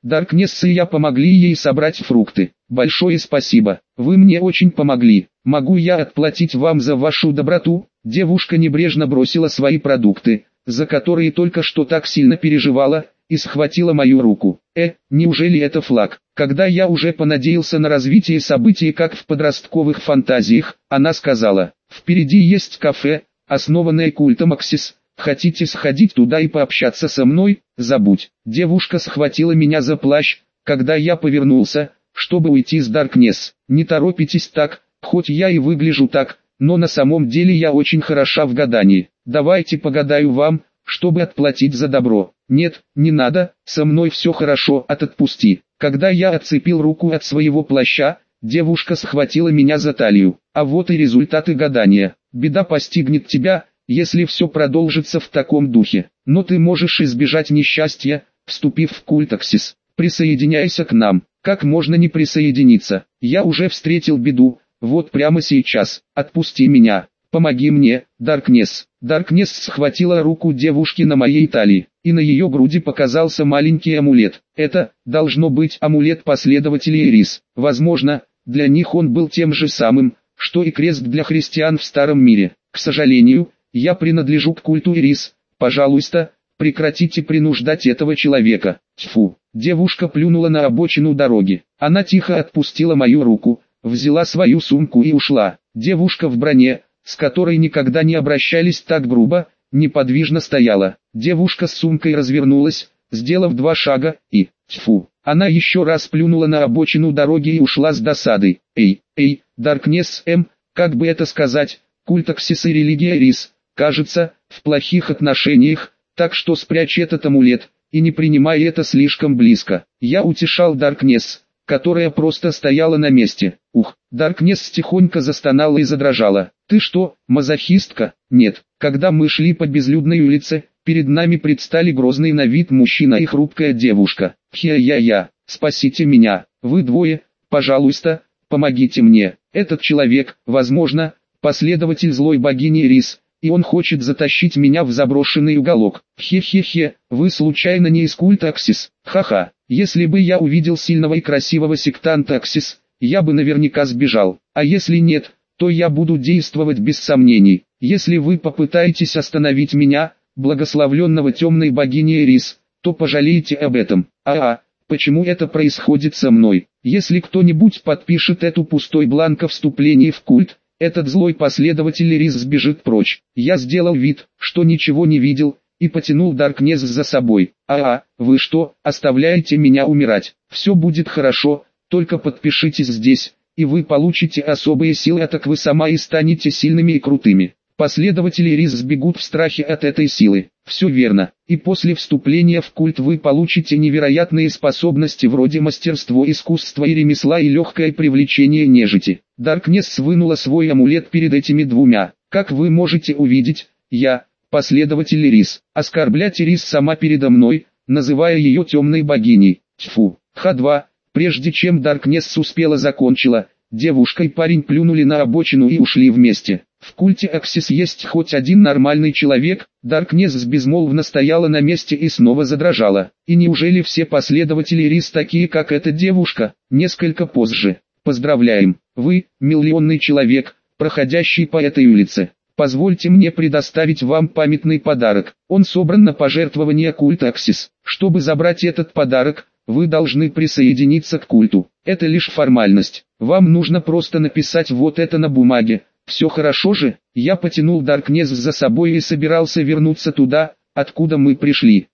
Даркнесс и я помогли ей собрать фрукты. Большое спасибо, вы мне очень помогли. Могу я отплатить вам за вашу доброту? Девушка небрежно бросила свои продукты, за которые только что так сильно переживала, и схватила мою руку. Неужели это флаг? Когда я уже понадеялся на развитие событий как в подростковых фантазиях, она сказала: впереди есть кафе, основанное культом Аксис. Хотите сходить туда и пообщаться со мной? Забудь. Девушка схватила меня за плащ, когда я повернулся, чтобы уйти с Даркнесс. Не торопитесь так, хоть я и выгляжу так, но на самом деле я очень хороша в гадании. Давайте погадаю вам, чтобы отплатить за добро. Нет, не надо, со мной все хорошо, отпусти. Когда я отцепил руку от своего плаща, девушка схватила меня за талию. А вот и результаты гадания. Беда постигнет тебя, если все продолжится в таком духе. Но ты можешь избежать несчастья, вступив в культ Аксис. Присоединяйся к нам. Как можно не присоединиться? Я уже встретил беду, вот прямо сейчас. Отпусти меня. Помоги мне, Даркнесс. Даркнесс схватила руку девушки на моей талии, и на ее груди показался маленький амулет. Это, должно быть, амулет последователей Ирис. Возможно, для них он был тем же самым, что и крест для христиан в Старом мире. К сожалению, я принадлежу к культу Ирис. Пожалуйста, прекратите принуждать этого человека. Тьфу. Девушка плюнула на обочину дороги. Она тихо отпустила мою руку, взяла свою сумку и ушла. Девушка в броне, с которой никогда не обращались так грубо, неподвижно стояла. Девушка с сумкой развернулась, сделав 2 шага, и, тьфу, она еще раз плюнула на обочину дороги и ушла с досадой. Даркнесс как бы это сказать, культ Аксис и религия Ирис, кажется, в плохих отношениях, так что спрячь этот амулет, и не принимай это слишком близко. Я утешал Даркнесс, которая просто стояла на месте. Даркнесс тихонько застонала и задрожала. Ты что, мазохистка? Нет. Когда мы шли по безлюдной улице, перед нами предстали грозный на вид мужчина и хрупкая девушка. Спасите меня, вы двое, пожалуйста, помогите мне. Этот человек, возможно, последователь злой богини Ирис, и он хочет затащить меня в заброшенный уголок. Вы случайно не из культа Аксис? Ха-ха, если бы я увидел сильного и красивого сектанта Аксис, я бы наверняка сбежал, а если нет, то я буду действовать без сомнений. Если вы попытаетесь остановить меня, благословленного темной богиней Ирис, то пожалеете об этом. Почему это происходит со мной? Если кто-нибудь подпишет эту пустой бланк о вступлении в культ, этот злой последователь Ирис сбежит прочь. Я сделал вид, что ничего не видел, и потянул Даркнесс за собой. Вы что, оставляете меня умирать? Все будет хорошо, только подпишитесь здесь, и вы получите особые силы, а так вы сама и станете сильными и крутыми. Последователи Ирис сбегут в страхе от этой силы. Все верно. И после вступления в культ вы получите невероятные способности вроде мастерство, искусства и ремесла и легкое привлечение нежити. Даркнесс вынула свой амулет перед этими двумя. Как вы можете увидеть, я, последователь Ирис, оскорблять Ирис сама передо мной, называя ее темной богиней. Тьфу. Х2. Прежде чем Даркнесс успела закончила, девушка и парень плюнули на обочину и ушли вместе. В культе Аксис есть хоть один нормальный человек? Даркнесс безмолвно стояла на месте и снова задрожала. И неужели все последователи Ирис такие, как эта девушка? Несколько позже. Поздравляем, вы, миллионный человек, проходящий по этой улице. Позвольте мне предоставить вам памятный подарок. Он собран на пожертвования культа Аксис. Чтобы забрать этот подарок, вы должны присоединиться к культу. Это лишь формальность. Вам нужно просто написать вот это на бумаге. Все хорошо же? Я потянул Даркнесс за собой и собирался вернуться туда, откуда мы пришли.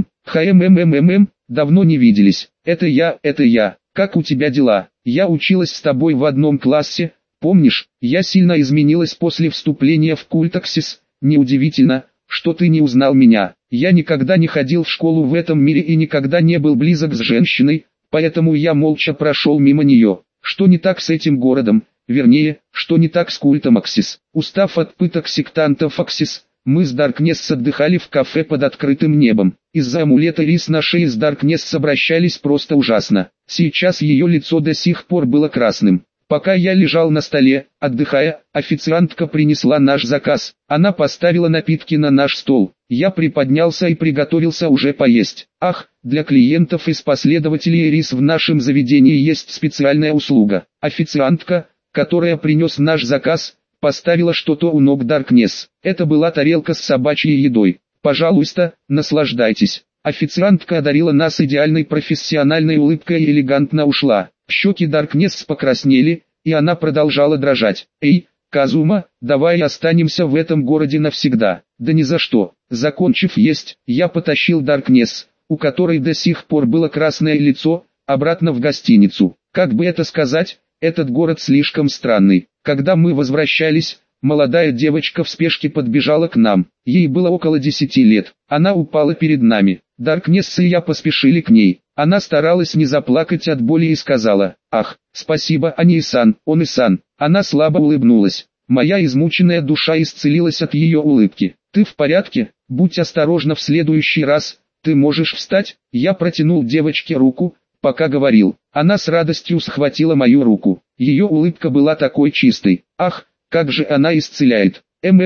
Давно не виделись. Это я. Как у тебя дела? Я училась с тобой в одном классе, помнишь? Я сильно изменилась после вступления в культ Аксис. Неудивительно, что ты не узнал меня. Я никогда не ходил в школу в этом мире и никогда не был близок с женщиной, поэтому я молча прошел мимо нее. Что не так с этим городом? Вернее, что не так с культом Аксис? Устав от пыток сектантов Аксис, мы с Даркнесс отдыхали в кафе под открытым небом. Из-за амулета Ирис на шее с Даркнесс обращались просто ужасно. Сейчас ее лицо до сих пор было красным. Пока я лежал на столе, отдыхая, официантка принесла наш заказ. Она поставила напитки на наш стол. Я приподнялся и приготовился уже поесть. Ах, для клиентов из последователей Ирис в нашем заведении есть специальная услуга. Официантка, которая принес наш заказ, поставила что-то у ног Даркнесс. Это была тарелка с собачьей едой. Пожалуйста, наслаждайтесь. Официантка одарила нас идеальной профессиональной улыбкой и элегантно ушла. Щеки Даркнесс покраснели, и она продолжала дрожать. «Эй, Казума, давай останемся в этом городе навсегда». «Да ни за что». Закончив есть, я потащил Даркнесс, у которой до сих пор было красное лицо, обратно в гостиницу. Как бы это сказать, этот город слишком странный. Когда мы возвращались, молодая девочка в спешке подбежала к нам. Ей было около 10 лет. Она упала перед нами. Даркнесс и я поспешили к ней. Она старалась не заплакать от боли и сказала: «Ах, спасибо, Ани-сан, Он-и-сан». Она слабо улыбнулась. Моя измученная душа исцелилась от ее улыбки. «Ты в порядке? Будь осторожна в следующий раз. Ты можешь встать?» Я протянул девочке руку, пока говорил. Она с радостью схватила мою руку. Ее улыбка была такой чистой. «Ах, как же она исцеляет!»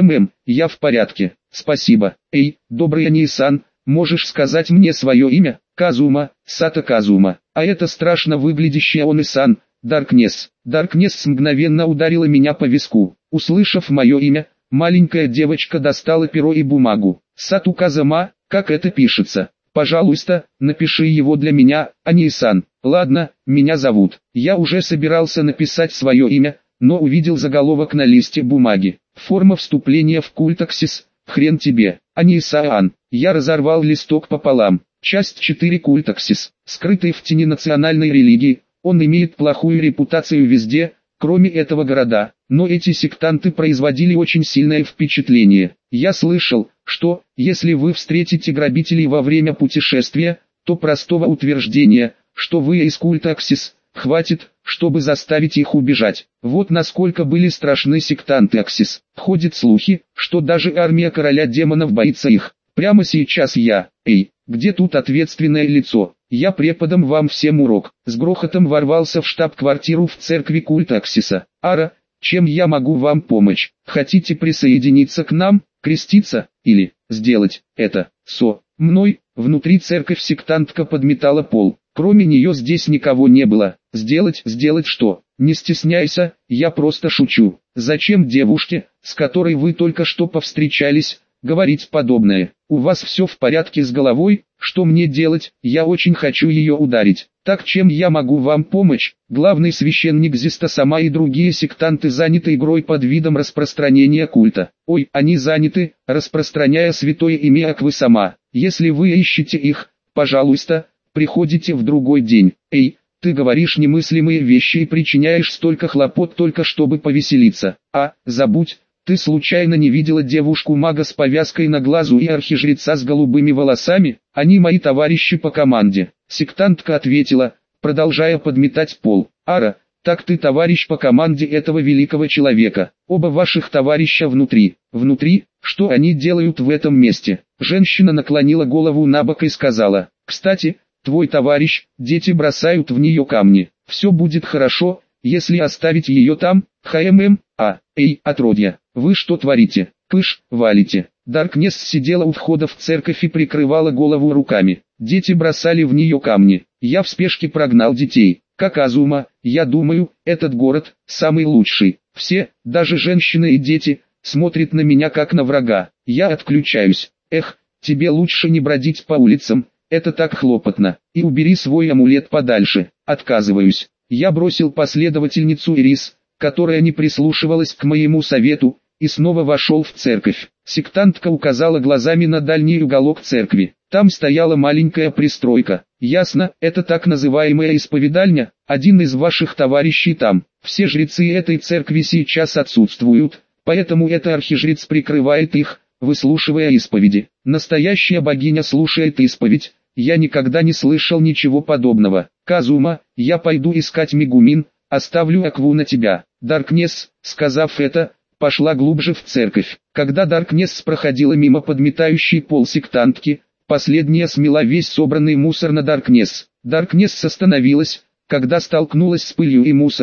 Я в порядке, спасибо. Эй, добрый Ани-сан, можешь сказать мне свое имя?» «Казума, Сато Казума». «А это страшно выглядящая Он-и-сан, Даркнесс». Даркнесс мгновенно ударила меня по виску. Услышав мое имя, маленькая девочка достала перо и бумагу. «Сато Казума, как это пишется? Пожалуйста, напиши его для меня, Ани-сан». «Ладно, меня зовут». Я уже собирался написать свое имя, но увидел заголовок на листе бумаги. «Форма вступления в культ Аксис, хрен тебе, Ани-сан». Я разорвал листок пополам. Часть 4. Культ Аксис, скрытый в тени национальной религии. Он имеет плохую репутацию везде, кроме этого города. Но эти сектанты производили очень сильное впечатление. Я слышал, что, если вы встретите грабителей во время путешествия, то простого утверждения, что вы из культа Аксис, хватит, чтобы заставить их убежать. Вот насколько были страшны сектанты Аксис. Ходят слухи, что даже армия короля демонов боится их. Прямо сейчас я, где тут ответственное лицо? Я преподам вам всем урок. С грохотом ворвался в штаб-квартиру в церкви культа Аксиса. «Ара, чем я могу вам помочь? Хотите присоединиться к нам, креститься, или сделать это со мной?» Внутри церковь сектантка подметала пол. Кроме нее здесь никого не было. Сделать что? Не стесняйся, я просто шучу. Зачем девушке, с которой вы только что повстречались, говорить подобное? У вас все в порядке с головой? Что мне делать? Я очень хочу ее ударить. Так чем я могу вам помочь? Главный священник Зиста сама и другие сектанты заняты игрой под видом распространения культа. Ой, они заняты, распространяя святое имя Аквы сама. Если вы ищете их, пожалуйста, приходите в другой день. Эй, ты говоришь немыслимые вещи и причиняешь столько хлопот только чтобы повеселиться. Забудь. Ты случайно не видела девушку-мага с повязкой на глазу и архижреца с голубыми волосами? Они мои товарищи по команде. Сектантка ответила, продолжая подметать пол. «Ара, так ты товарищ по команде этого великого человека. Оба ваших товарища внутри». «Внутри? Что они делают в этом месте?» Женщина наклонила голову набок и сказала, «Кстати, твой товарищ, дети бросают в нее камни. Все будет хорошо, если оставить ее там, отродья. Вы что творите? Пыш, валите». Даркнесс сидела у входа в церковь и прикрывала голову руками. Дети бросали в нее камни. Я в спешке прогнал детей. Как Азума, я думаю, этот город самый лучший. Все, даже женщины и дети, смотрят на меня как на врага. Я отключаюсь. Эх, тебе лучше не бродить по улицам, это так хлопотно. И убери свой амулет подальше. Отказываюсь. Я бросил последовательницу Ирис, которая не прислушивалась к моему совету, и снова вошел в церковь. Сектантка указала глазами на дальний уголок церкви. Там стояла маленькая пристройка. «Ясно, это так называемая исповедальня, один из ваших товарищей там. Все жрецы этой церкви сейчас отсутствуют, поэтому это архижрец прикрывает их, выслушивая исповеди. Настоящая богиня слушает исповедь. Я никогда не слышал ничего подобного. Казума, я пойду искать Мегумин, оставлю Акву на тебя». Даркнесс, сказав это, пошла глубже в церковь. Когда Даркнесс проходила мимо подметающей пол сектантки, последняя смела весь собранный мусор на Даркнесс. Даркнесс остановилась, когда столкнулась с пылью и мусором,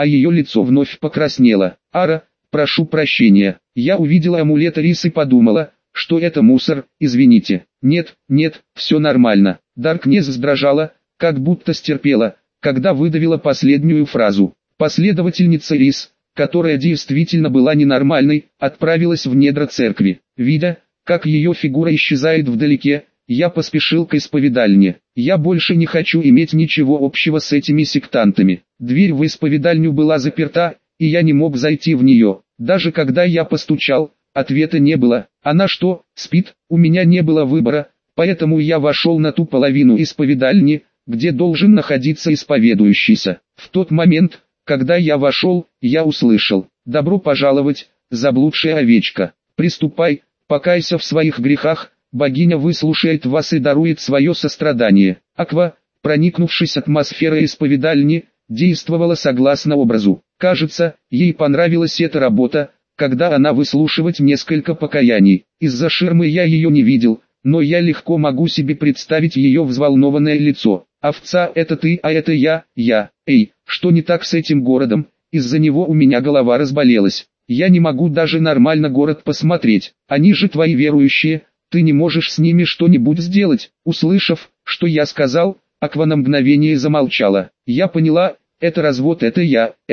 а ее лицо вновь покраснело. «Ара, прошу прощения». Я увидела амулет Рис и подумала, что это мусор, извините. «Нет, нет, все нормально». Даркнесс сдрожала, как будто стерпела, когда выдавила последнюю фразу. Последовательница Рис, которая действительно была ненормальной, отправилась в недра церкви. Видя, как ее фигура исчезает вдалеке, я поспешил к исповедальне. Я больше не хочу иметь ничего общего с этими сектантами. Дверь в исповедальню была заперта, и я не мог зайти в нее. Даже когда я постучал, ответа не было. Она что, спит? У меня не было выбора, поэтому я вошел на ту половину исповедальни, где должен находиться исповедующийся. В тот момент, когда я вошел, я услышал: «Добро пожаловать, заблудшая овечка. Приступай, покайся в своих грехах, богиня выслушает вас и дарует свое сострадание». Аква, проникнувшись атмосферой исповедальни, действовала согласно образу. Кажется, ей понравилась эта работа, когда она выслушивать несколько покаяний. Из-за ширмы я ее не видел, но я легко могу себе представить ее взволнованное лицо. «Овца, это ты, а это я. Эй, что не так с этим городом? Из-за него у меня голова разболелась. Я не могу даже нормально город посмотреть. Они же твои верующие, ты не можешь с ними что-нибудь сделать». Услышав, что я сказал, Аква на мгновение замолчала. Я поняла, это развод, это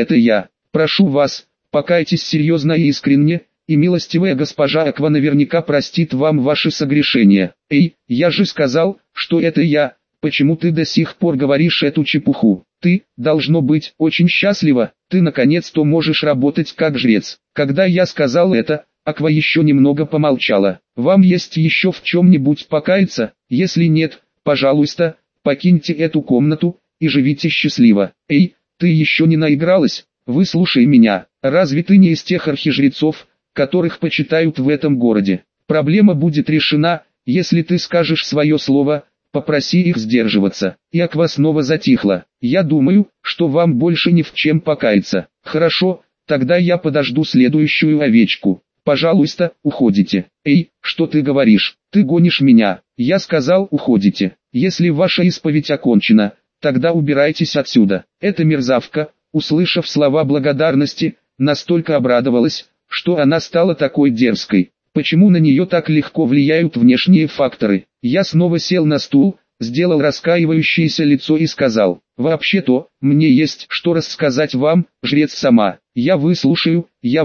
я. Прошу вас, покайтесь серьезно и искренне, и милостивая госпожа Аква наверняка простит вам ваши согрешения. Эй, я же сказал, что это я. Почему ты до сих пор говоришь эту чепуху? Ты, должно быть, очень счастлива, ты наконец-то можешь работать как жрец. Когда я сказал это, Аква еще немного помолчала. Вам есть еще в чем-нибудь покаяться? Если нет, пожалуйста, покиньте эту комнату, и живите счастливо. Эй, ты еще не наигралась? Выслушай меня. Разве ты не из тех архижрецов, которых почитают в этом городе? Проблема будет решена, если ты скажешь свое слово. Попроси их сдерживаться». И Аква снова затихла. «Я думаю, что вам больше ни в чем покаяться». «Хорошо, тогда я подожду следующую овечку. Пожалуйста, уходите». «Эй, что ты говоришь? Ты гонишь меня». «Я сказал, уходите. Если ваша исповедь окончена, тогда убирайтесь отсюда». Эта мерзавка, услышав слова благодарности, настолько обрадовалась, что она стала такой дерзкой. Почему на нее так легко влияют внешние факторы? Я снова сел на стул, сделал раскаивающееся лицо и сказал: «Вообще-то, мне есть что рассказать вам, жрец сама. Я выслушаю.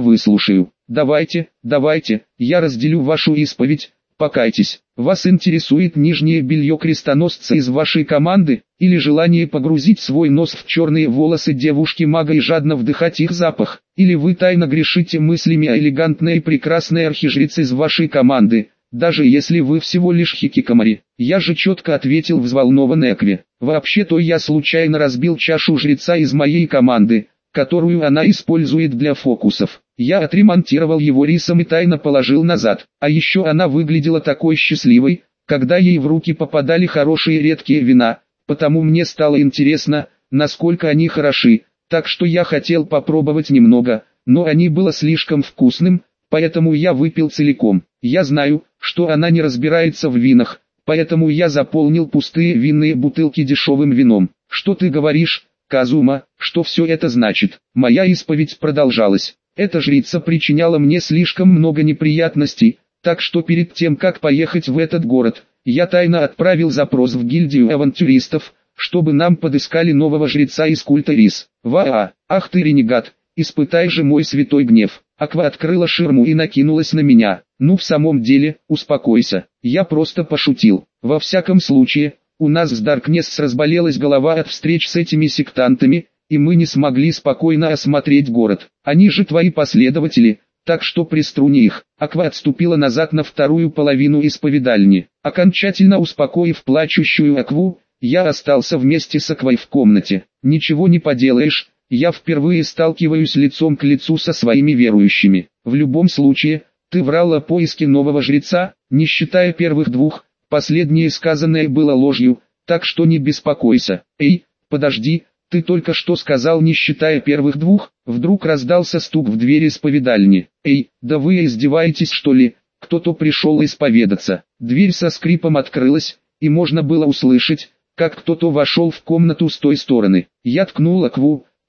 Давайте, я разделю вашу исповедь, покайтесь. Вас интересует нижнее белье крестоносца из вашей команды, или желание погрузить свой нос в черные волосы девушки-мага и жадно вдыхать их запах? Или вы тайно грешите мыслями о элегантной и прекрасной архижрице из вашей команды, даже если вы всего лишь хикикамори?» Я же четко ответил взволнованной Акве: «Вообще-то я случайно разбил чашу жреца из моей команды, которую она использует для фокусов. Я отремонтировал его рисом и тайно положил назад. А еще она выглядела такой счастливой, когда ей в руки попадали хорошие редкие вина, потому мне стало интересно, насколько они хороши, так что я хотел попробовать немного, но они было слишком вкусным, поэтому я выпил целиком. Я знаю, что она не разбирается в винах, поэтому я заполнил пустые винные бутылки дешевым вином». «Что ты говоришь, Казума, что все это значит?» Моя исповедь продолжалась. Эта жрица причиняла мне слишком много неприятностей, так что перед тем как поехать в этот город, я тайно отправил запрос в гильдию авантюристов, чтобы нам подыскали нового жреца из культа Рис. Ах ты ренегат, испытай же мой святой гнев. Аква открыла ширму и накинулась на меня. «Ну в самом деле, успокойся, я просто пошутил. Во всяком случае, у нас с Даркнесс разболелась голова от встреч с этими сектантами, и мы не смогли спокойно осмотреть город. Они же твои последователи, так что приструни их». Аква отступила назад на вторую половину исповедальни. Окончательно успокоив плачущую Акву, я остался вместе с Аквой в комнате. «Ничего не поделаешь, я впервые сталкиваюсь лицом к лицу со своими верующими. В любом случае, ты врал о поиске нового жреца, не считая первых двух, последнее сказанное было ложью, так что не беспокойся». «Эй, подожди, ты только что сказал, не считая первых двух?» Вдруг раздался стук в двери исповедальни. «Эй, да вы издеваетесь что ли? Кто-то пришел исповедаться». Дверь со скрипом открылась, и можно было услышать, как кто-то вошел в комнату с той стороны. Я ткнул Акву,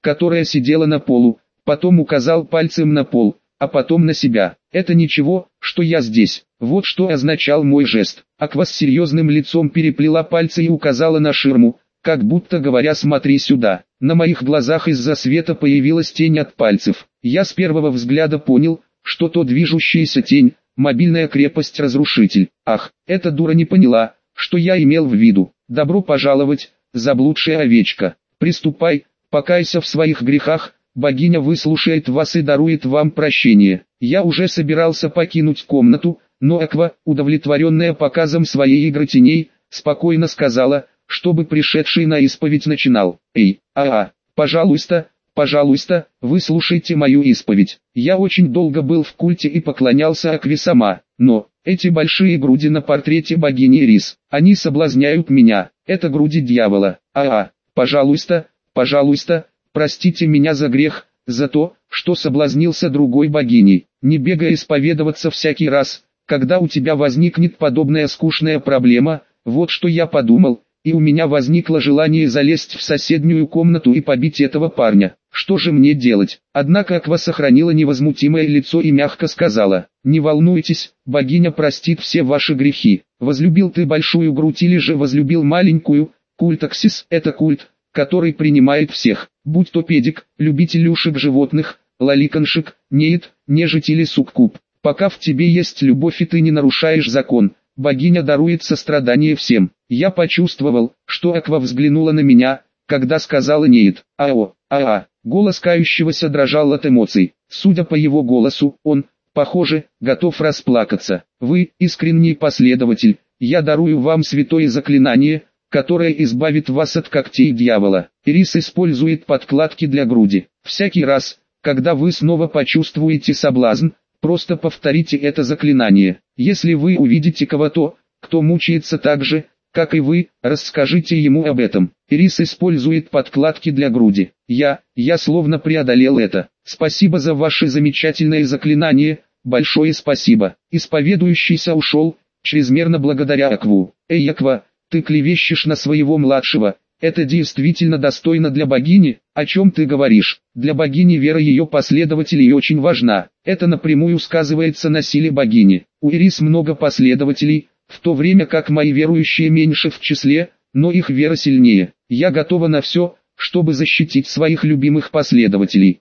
которая сидела на полу, потом указал пальцем на пол, а потом на себя. «Это ничего, что я здесь». Вот что означал мой жест. Аква с серьезным лицом переплела пальцы и указала на ширму, как будто говоря: «Смотри сюда». На моих глазах из-за света появилась тень от пальцев. Я с первого взгляда понял, что то движущаяся тень – мобильная крепость-разрушитель. Ах, эта дура не поняла, что я имел в виду. «Добро пожаловать, заблудшая овечка. Приступай, покайся в своих грехах, богиня выслушает вас и дарует вам прощение». Я уже собирался покинуть комнату, но Аква, удовлетворенная показом своей игры теней, спокойно сказала, чтобы пришедший на исповедь начинал: «Эй, пожалуйста, пожалуйста, выслушайте мою исповедь. Я очень долго был в культе и поклонялся Акве сама, но эти большие груди на портрете богини Ирис, они соблазняют меня, это груди дьявола. Пожалуйста, пожалуйста, простите меня за грех, за то, что соблазнился другой богиней. Не бегай исповедоваться всякий раз, когда у тебя возникнет подобная скучная проблема». Вот что я подумал, и у меня возникло желание залезть в соседнюю комнату и побить этого парня. Что же мне делать? Однако Аква сохранила невозмутимое лицо и мягко сказала: «Не волнуйтесь, богиня простит все ваши грехи. Возлюбил ты большую грудь или же возлюбил маленькую? Культ Аксис – это культ, который принимает всех, будь то педик, любитель ушек животных, лоликоншек, неид, нежить или суккуб. Пока в тебе есть любовь и ты не нарушаешь закон, богиня дарует сострадание всем». Я почувствовал, что Аква взглянула на меня, когда сказала «неид». Голос кающегося дрожал от эмоций. Судя по его голосу, он, похоже, готов расплакаться. «Вы, искренний последователь, я дарую вам святое заклинание, которое избавит вас от когтей дьявола». Ирис использует подкладки для груди. Всякий раз, когда вы снова почувствуете соблазн, просто повторите это заклинание. Если вы увидите кого-то, кто мучается так же, как и вы, расскажите ему об этом. Ирис использует подкладки для груди. Я словно преодолел это. Спасибо за ваши замечательные заклинания, большое спасибо. Исповедующийся ушел, чрезмерно благодаря Акву. «Эй, Аква, ты клевещешь на своего младшего. Это действительно достойно для богини? О чем ты говоришь? Для богини вера ее последователей очень важна. Это напрямую сказывается на силе богини. У Ирис много последователей, в то время как мои верующие меньше в числе, но их вера сильнее. Я готова на все, чтобы защитить своих любимых последователей.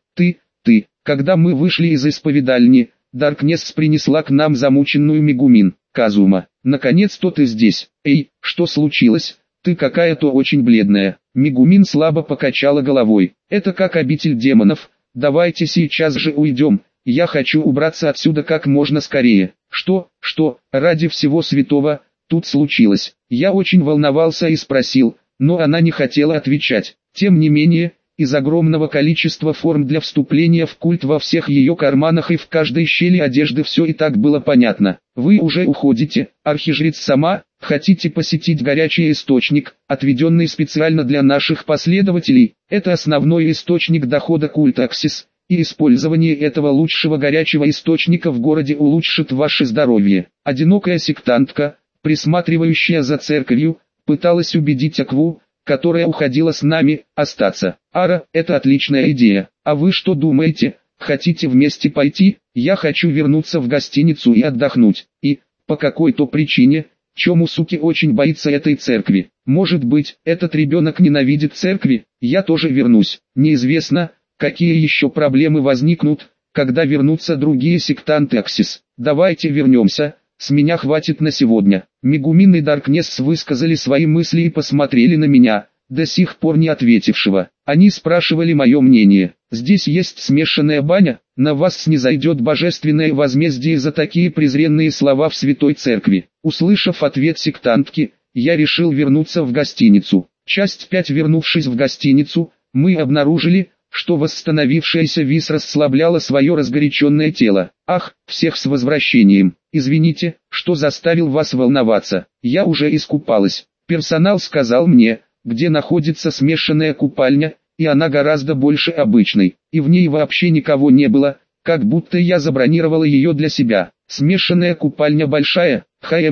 Когда мы вышли из исповедальни, Даркнесс принесла к нам замученную Мегумин. «Казума, наконец-то ты здесь. Эй, что случилось? Ты какая-то очень бледная». Мегумин слабо покачала головой. «Это как обитель демонов. Давайте сейчас же уйдем. Я хочу убраться отсюда как можно скорее». Что, ради всего святого, тут случилось? Я очень волновался и спросил, но она не хотела отвечать. Тем не менее, из огромного количества форм для вступления в культ во всех ее карманах и в каждой щели одежды все и так было понятно. «Вы уже уходите, архижрец сама? Хотите посетить горячий источник, отведенный специально для наших последователей? Это основной источник дохода культа Аксис. И использование этого лучшего горячего источника в городе улучшит ваше здоровье». Одинокая сектантка, присматривающая за церковью, пыталась убедить Акву, которая уходила с нами, остаться. Это отличная идея. А вы что думаете, хотите вместе пойти? Я хочу вернуться в гостиницу и отдохнуть. И, по какой-то причине, Чомусуки очень боится этой церкви. Может быть, этот ребенок ненавидит церкви? Я тоже вернусь. Неизвестно, какие еще проблемы возникнут, когда вернутся другие сектанты Аксис. Давайте вернемся, с меня хватит на сегодня. Мегумин и Даркнесс высказали свои мысли и посмотрели на меня, до сих пор не ответившего. Они спрашивали мое мнение. «Здесь есть смешанная баня, на вас снизойдет божественное возмездие за такие презренные слова в святой церкви». Услышав ответ сектантки, я решил вернуться в гостиницу. Часть 5. Вернувшись в гостиницу, мы обнаружили, что восстановившаяся Вис расслабляла свое разгоряченное тело. «Ах, всех с возвращением! Извините, что заставил вас волноваться. Я уже искупалась. Персонал сказал мне, где находится смешанная купальня, и она гораздо больше обычной, и в ней вообще никого не было, как будто я забронировала ее для себя. Смешанная купальня большая,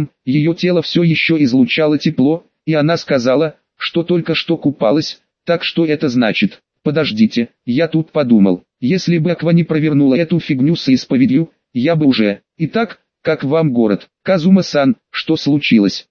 ее тело все еще излучало тепло, и она сказала, что только что купалась, так что это значит. Подождите, я тут подумал, если бы Аква не провернула эту фигню с исповедью, я бы уже... Итак, как вам город? Казума-сан, что случилось?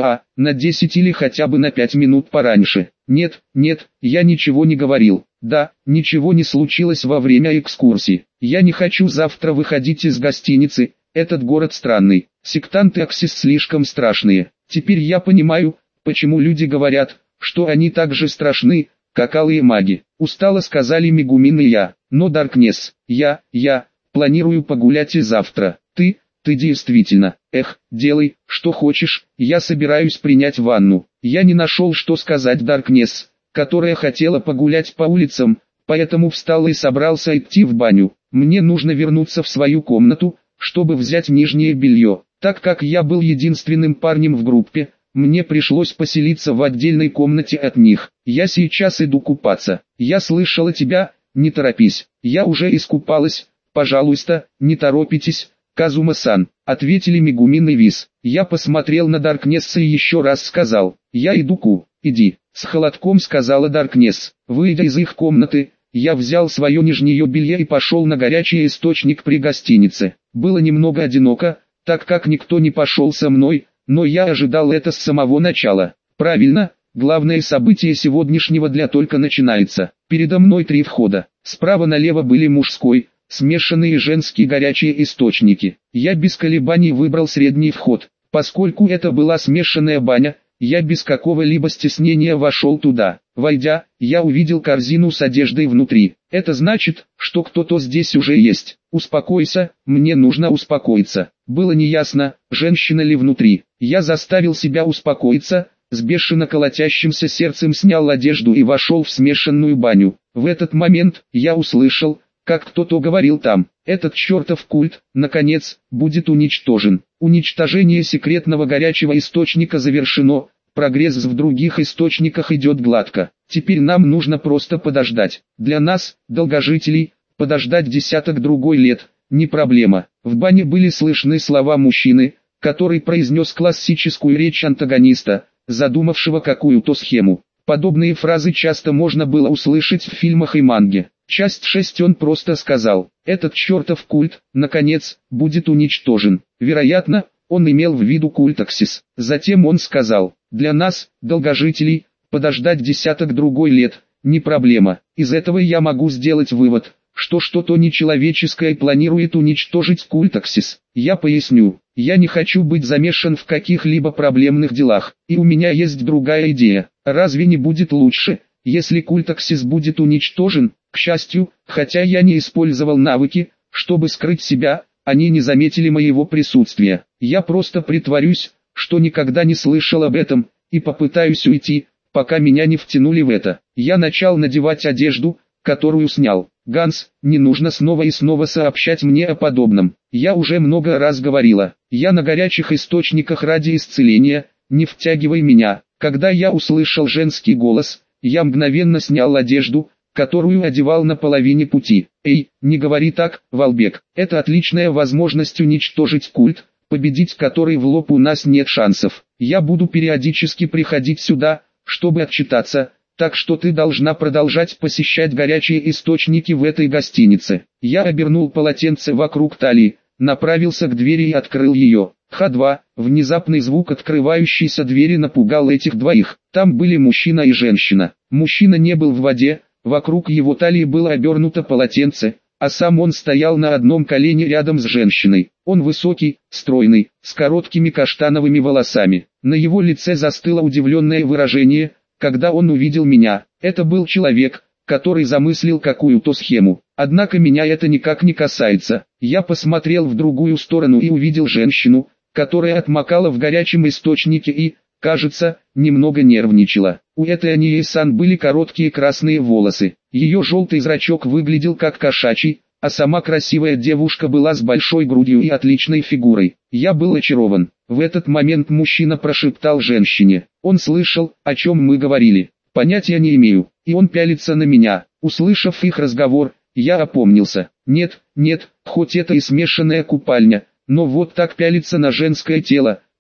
На 10 или хотя бы на 5 минут пораньше. Нет, я ничего не говорил. Да, ничего не случилось во время экскурсии. Я не хочу завтра выходить из гостиницы, этот город странный. Сектанты Аксис слишком страшные. Теперь я понимаю, почему люди говорят, что они так же страшны, как алые маги. Устало сказали Мегумин и я. Но Даркнесс, я планирую погулять и завтра. Ты действительно, делай, что хочешь, я собираюсь принять ванну. Я не нашел, что сказать Даркнесс, которая хотела погулять по улицам, поэтому встал и собрался идти в баню. Мне нужно вернуться в свою комнату, чтобы взять нижнее белье. Так как я был единственным парнем в группе, мне пришлось поселиться в отдельной комнате от них. Я сейчас иду купаться. Я слышала тебя, не торопись. Я уже искупалась, пожалуйста, не торопитесь. Казума-сан, ответили Мегумин и Виз. Я посмотрел на Даркнесса и еще раз сказал, я иду иди, с холодком сказала Даркнесс. Выйдя из их комнаты, я взял свое нижнее белье и пошел на горячий источник при гостинице. Было немного одиноко, так как никто не пошел со мной, но я ожидал это с самого начала. Правильно, главное событие сегодняшнего дня только начинается. Передо мной 3 входа. Справа налево были мужской, смешанные женские горячие источники. Я без колебаний выбрал средний вход. Поскольку это была смешанная баня, я без какого-либо стеснения вошел туда. Войдя, я увидел корзину с одеждой внутри. Это значит, что кто-то здесь уже есть. Успокойся, мне нужно успокоиться. Было неясно, женщина ли внутри. Я заставил себя успокоиться, с бешено колотящимся сердцем снял одежду и вошел в смешанную баню. В этот момент я услышал, как кто-то говорил там, этот чертов культ, наконец, будет уничтожен. Уничтожение секретного горячего источника завершено, прогресс в других источниках идет гладко. Теперь нам нужно просто подождать. Для нас, долгожителей, подождать десяток-другой лет, не проблема. В бане были слышны слова мужчины, который произнес классическую речь антагониста, задумавшего какую-то схему. Подобные фразы часто можно было услышать в фильмах и манге. Часть 6 он просто сказал, этот чертов культ, наконец, будет уничтожен. Вероятно, он имел в виду культ Аксис. Затем он сказал, для нас, долгожителей, подождать десяток-другой лет, не проблема. Из этого я могу сделать вывод, что что-то нечеловеческое планирует уничтожить культ Аксис. Я поясню, я не хочу быть замешан в каких-либо проблемных делах, и у меня есть другая идея. Разве не будет лучше, если культ Аксис будет уничтожен? К счастью, хотя я не использовал навыки, чтобы скрыть себя, они не заметили моего присутствия. Я просто притворюсь, что никогда не слышал об этом, и попытаюсь уйти, пока меня не втянули в это. Я начал надевать одежду, которую снял. Ганс, не нужно снова и снова сообщать мне о подобном. Я уже много раз говорила, я на горячих источниках ради исцеления, не втягивай меня. Когда я услышал женский голос, я мгновенно снял одежду, которую одевал на половине пути. Эй, не говори так, Валбек, это отличная возможность уничтожить культ, победить который в лоб у нас нет шансов. Я буду периодически приходить сюда, чтобы отчитаться, так что ты должна продолжать посещать горячие источники в этой гостинице. Я обернул полотенце вокруг талии, направился к двери и открыл ее. Х2, внезапный звук открывающейся двери напугал этих двоих. Там были мужчина и женщина. Мужчина не был в воде, вокруг его талии было обернуто полотенце, а сам он стоял на одном колене рядом с женщиной. Он высокий, стройный, с короткими каштановыми волосами. На его лице застыло удивленное выражение, когда он увидел меня. Это был человек, который замыслил какую-то схему. Однако меня это никак не касается. Я посмотрел в другую сторону и увидел женщину, которая отмокала в горячем источнике и, кажется, немного нервничала. У этой Ании-сан были короткие красные волосы. Ее желтый зрачок выглядел как кошачий, а сама красивая девушка была с большой грудью и отличной фигурой. Я был очарован. В этот момент мужчина прошептал женщине. Он слышал, о чем мы говорили. Понятия не имею. И он пялится на меня. Услышав их разговор, я опомнился. Нет, хоть это и смешанная купальня, но вот так пялиться на женское тело,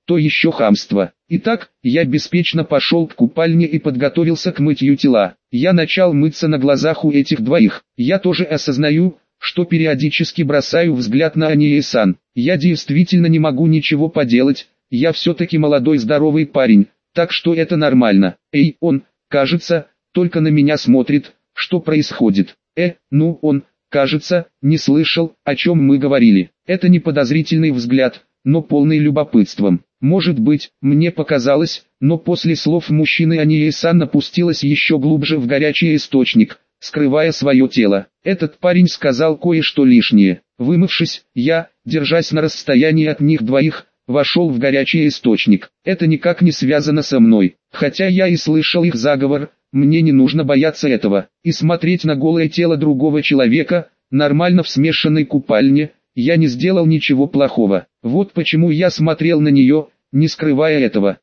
то еще хамство. Итак, я беспечно пошел к купальне и подготовился к мытью тела. Я начал мыться на глазах у этих двоих. Я тоже осознаю, что периодически бросаю взгляд на Анье-сан. Я действительно не могу ничего поделать, я все-таки молодой здоровый парень, так что это нормально. Эй, он, кажется, только на меня смотрит, что происходит? Ну он, кажется, не слышал, о чем мы говорили. Это не подозрительный взгляд, но полный любопытством. Может быть, мне показалось, но после слов мужчины Анье-сан опустилась еще глубже в горячий источник, скрывая свое тело. Этот парень сказал кое-что лишнее. Вымывшись, я, держась на расстоянии от них двоих, вошел в горячий источник. Это никак не связано со мной. Хотя я и слышал их заговор, мне не нужно бояться этого. И смотреть на голое тело другого человека, нормально в смешанной купальне, я не сделал ничего плохого. Вот почему я смотрел на нее, не скрывая этого.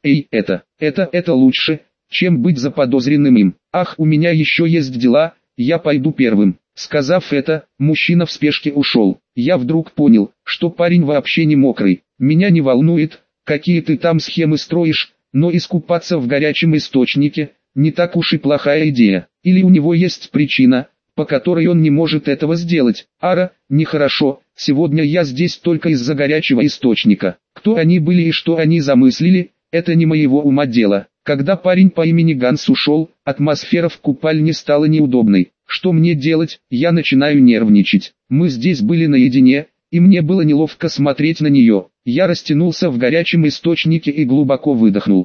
Это лучше, чем быть заподозренным им. Ах, у меня еще есть дела, я пойду первым. Сказав это, мужчина в спешке ушел. Я вдруг понял, что парень вообще не мокрый. Меня не волнует, какие ты там схемы строишь, но искупаться в горячем источнике не так уж и плохая идея. Или у него есть причина, по которой он не может этого сделать. Ара, нехорошо, сегодня я здесь только из-за горячего источника. Кто они были и что они замыслили, это не моего ума дело. Когда парень по имени Ганс ушел, атмосфера в купальне стала неудобной. Что мне делать? Я начинаю нервничать. Мы здесь были наедине, и мне было неловко смотреть на нее. Я растянулся в горячем источнике и глубоко выдохнул.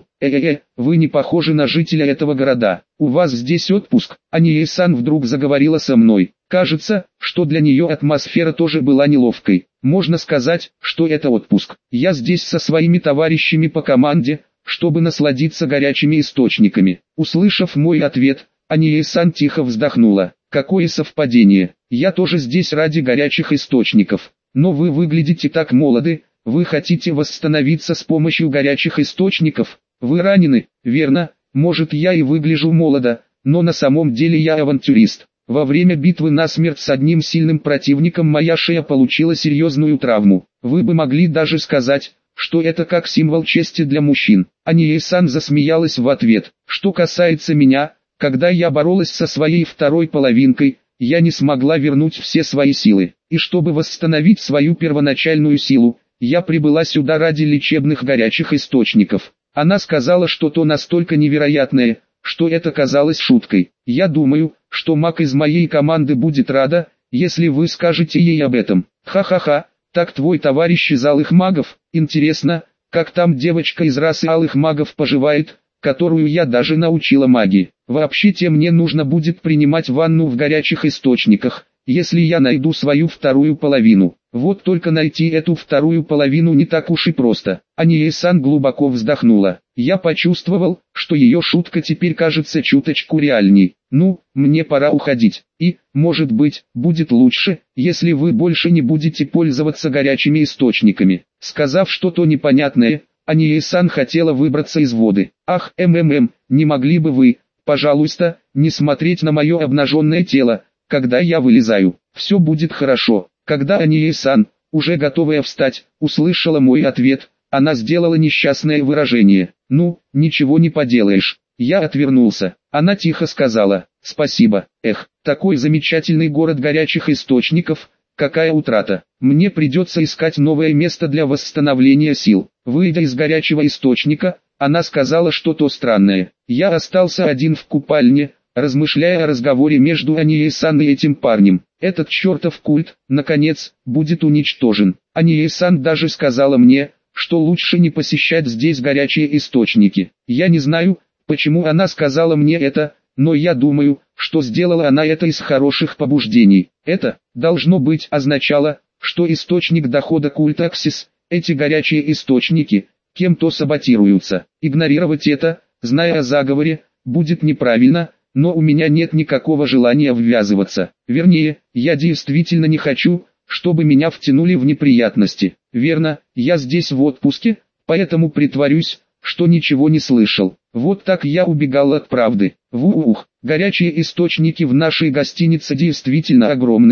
Вы не похожи на жителя этого города. У вас здесь отпуск. Анье-сан вдруг заговорила со мной. Кажется, что для нее атмосфера тоже была неловкой. Можно сказать, что это отпуск. Я здесь со своими товарищами по команде, чтобы насладиться горячими источниками. Услышав мой ответ, Анье-сан тихо вздохнула. Какое совпадение. Я тоже здесь ради горячих источников. Но вы выглядите так молоды. Вы хотите восстановиться с помощью горячих источников? Вы ранены, верно? Может, я и выгляжу молодо, но на самом деле я авантюрист. Во время битвы насмерть с одним сильным противником моя шея получила серьезную травму. Вы бы могли даже сказать, что это как символ чести для мужчин. Анье-сан засмеялась в ответ. Что касается меня, когда я боролась со своей второй половинкой, я не смогла вернуть все свои силы. И чтобы восстановить свою первоначальную силу, я прибыла сюда ради лечебных горячих источников. Она сказала что-то настолько невероятное, что это казалось шуткой. Я думаю, что маг из моей команды будет рада, если вы скажете ей об этом. Ха-ха-ха, так твой товарищ из алых магов, интересно, как там девочка из расы алых магов поживает, которую я даже научила магии. Вообще-то мне нужно будет принимать ванну в горячих источниках, если я найду свою вторую половину. Вот только найти эту вторую половину не так уж и просто. Анье-сан глубоко вздохнула. Я почувствовал, что ее шутка теперь кажется чуточку реальней. Ну, мне пора уходить. И, может быть, будет лучше, если вы больше не будете пользоваться горячими источниками. Сказав что-то непонятное, Анье-сан хотела выбраться из воды. Ах, не могли бы вы, пожалуйста, не смотреть на мое обнаженное тело, когда я вылезаю. Все будет хорошо. Когда Анье-сан, уже готовая встать, услышала мой ответ, она сделала несчастное выражение. Ну, ничего не поделаешь. Я отвернулся. Она тихо сказала: спасибо. Такой замечательный город горячих источников, какая утрата. Мне придется искать новое место для восстановления сил. Выйдя из горячего источника, она сказала что-то странное. Я остался один в купальне, размышляя о разговоре между Анье-сан и этим парнем. Этот чертов культ, наконец, будет уничтожен. Анье-сан даже сказала мне, что лучше не посещать здесь горячие источники. Я не знаю, почему она сказала мне это, но я думаю, что сделала она это из хороших побуждений. Это, должно быть, означало, что источник дохода культа Аксис, эти горячие источники, кем-то саботируются. Игнорировать это, зная о заговоре, будет неправильно, но у меня нет никакого желания ввязываться. Вернее, я действительно не хочу, чтобы меня втянули в неприятности. Верно, я здесь в отпуске, поэтому притворюсь, что ничего не слышал. Вот так я убегал от правды. Горячие источники в нашей гостинице действительно огромные,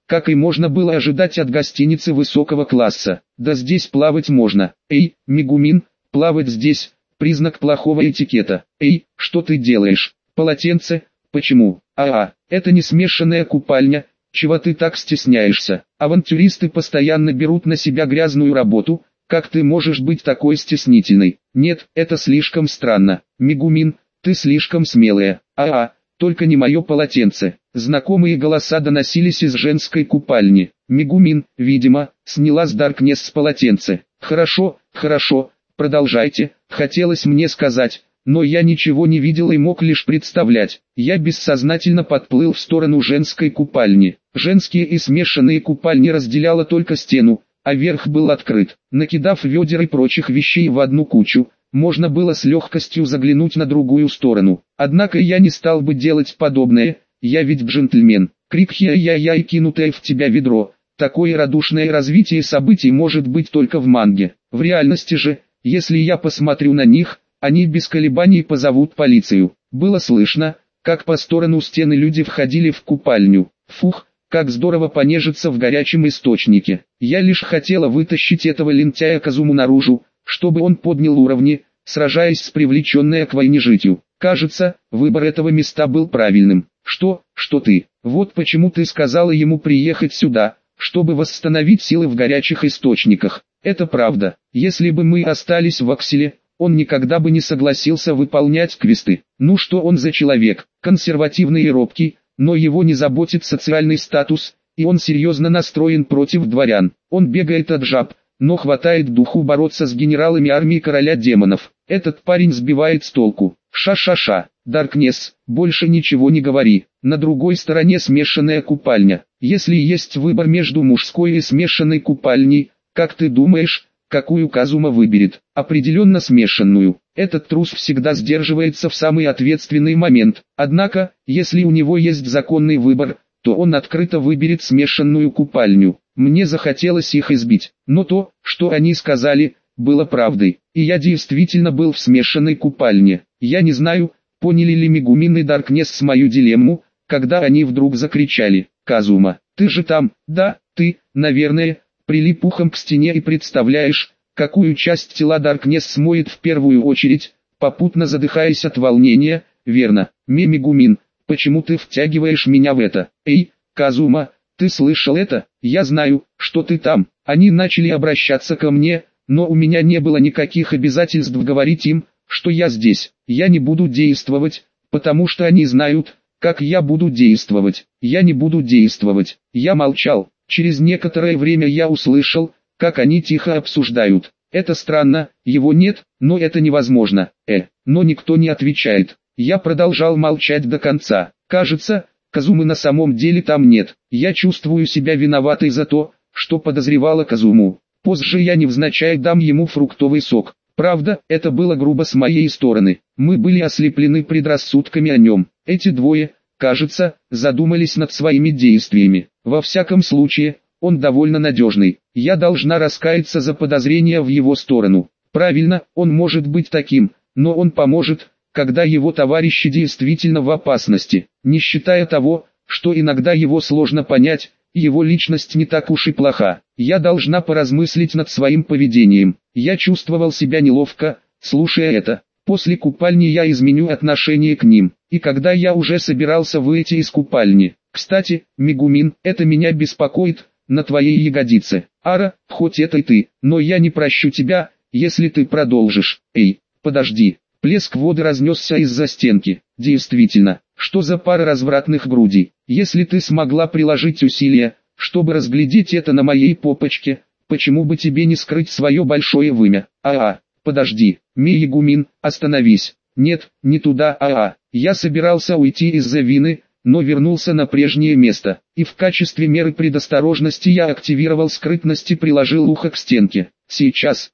как и можно было ожидать от гостиницы высокого класса. Да здесь плавать можно. Эй, Мегумин, плавать здесь – признак плохого этикета. Эй, что ты делаешь? Полотенце? Почему? Это не смешанная купальня, чего ты так стесняешься? Авантюристы постоянно берут на себя грязную работу, как ты можешь быть такой стеснительной? Нет, это слишком странно. Мегумин, ты слишком смелая. Только не мое полотенце. Знакомые голоса доносились из женской купальни. Мегумин, видимо, сняла с Даркнесс с полотенца. Хорошо, продолжайте, хотелось мне сказать, но я ничего не видел и мог лишь представлять. Я бессознательно подплыл в сторону женской купальни. Женские и смешанные купальни разделяла только стену, а верх был открыт. Накидав ведер и прочих вещей в одну кучу, можно было с легкостью заглянуть на другую сторону. Однако я не стал бы делать подобное, я ведь джентльмен. Крик «Хи-я-я» и кинутое в тебя ведро. Такое радушное развитие событий может быть только в манге. В реальности же, если я посмотрю на них, они без колебаний позовут полицию. Было слышно, как по сторону стены люди входили в купальню. Фух, как здорово понежиться в горячем источнике. Я лишь хотела вытащить этого лентяя Казуму наружу, чтобы он поднял уровни, сражаясь с привлеченной к войне житью. Кажется, выбор этого места был правильным. Что ты? Вот почему ты сказала ему приехать сюда, чтобы восстановить силы в горячих источниках. Это правда. Если бы мы остались в Акселе, он никогда бы не согласился выполнять квесты. Ну что он за человек? Консервативный и робкий, но его не заботит социальный статус, и он серьезно настроен против дворян. Он бегает от жаб, но хватает духу бороться с генералами армии короля демонов. Этот парень сбивает с толку. Ша-ша-ша, Даркнесс, больше ничего не говори. На другой стороне смешанная купальня. Если есть выбор между мужской и смешанной купальней, как ты думаешь, какую Казума выберет? Определенно смешанную. Этот трус всегда сдерживается в самый ответственный момент. Однако, если у него есть законный выбор, то он открыто выберет смешанную купальню. Мне захотелось их избить, но то, что они сказали, было правдой, и я действительно был в смешанной купальне. Я не знаю, поняли ли Мегумин и Даркнесс мою дилемму, когда они вдруг закричали: «Казума, ты же там?» «Да, ты, наверное, прилип ухом к стене и представляешь, какую часть тела Даркнесс смоет в первую очередь, попутно задыхаясь от волнения, верно? Мегумин, почему ты втягиваешь меня в это? Эй, Казума, ты слышал это? Я знаю, что ты там». Они начали обращаться ко мне, но у меня не было никаких обязательств говорить им, что я здесь. Я не буду действовать, потому что они знают, как я буду действовать. Я не буду действовать. Я молчал. Через некоторое время я услышал, как они тихо обсуждают. Это странно, его нет, но это невозможно. Но никто не отвечает. Я продолжал молчать до конца. Кажется, Казумы на самом деле там нет. Я чувствую себя виноватой за то, что подозревала Казуму. Позже я невзначай дам ему фруктовый сок. Правда, это было грубо с моей стороны. Мы были ослеплены предрассудками о нем. Эти двое, кажется, задумались над своими действиями. Во всяком случае, он довольно надежный. Я должна раскаяться за подозрения в его сторону. Правильно, он может быть таким, но он поможет, когда его товарищи действительно в опасности. Не считая того, что иногда его сложно понять, его личность не так уж и плоха. Я должна поразмыслить над своим поведением. Я чувствовал себя неловко, слушая это. После купальни я изменю отношение к ним. И когда я уже собирался выйти из купальни. Кстати, Мегумин, это меня беспокоит, на твоей ягодице. Ара, хоть это и ты, но я не прощу тебя, если ты продолжишь. Эй, подожди. Плеск воды разнесся из-за стенки. Действительно, что за пара развратных грудей. Если ты смогла приложить усилия, чтобы разглядеть это на моей попочке, почему бы тебе не скрыть свое большое вымя? Подожди, Мегумин, остановись. Нет, не туда, Я собирался уйти из-за вины, но вернулся на прежнее место, и в качестве меры предосторожности я активировал скрытность и приложил ухо к стенке. Сейчас,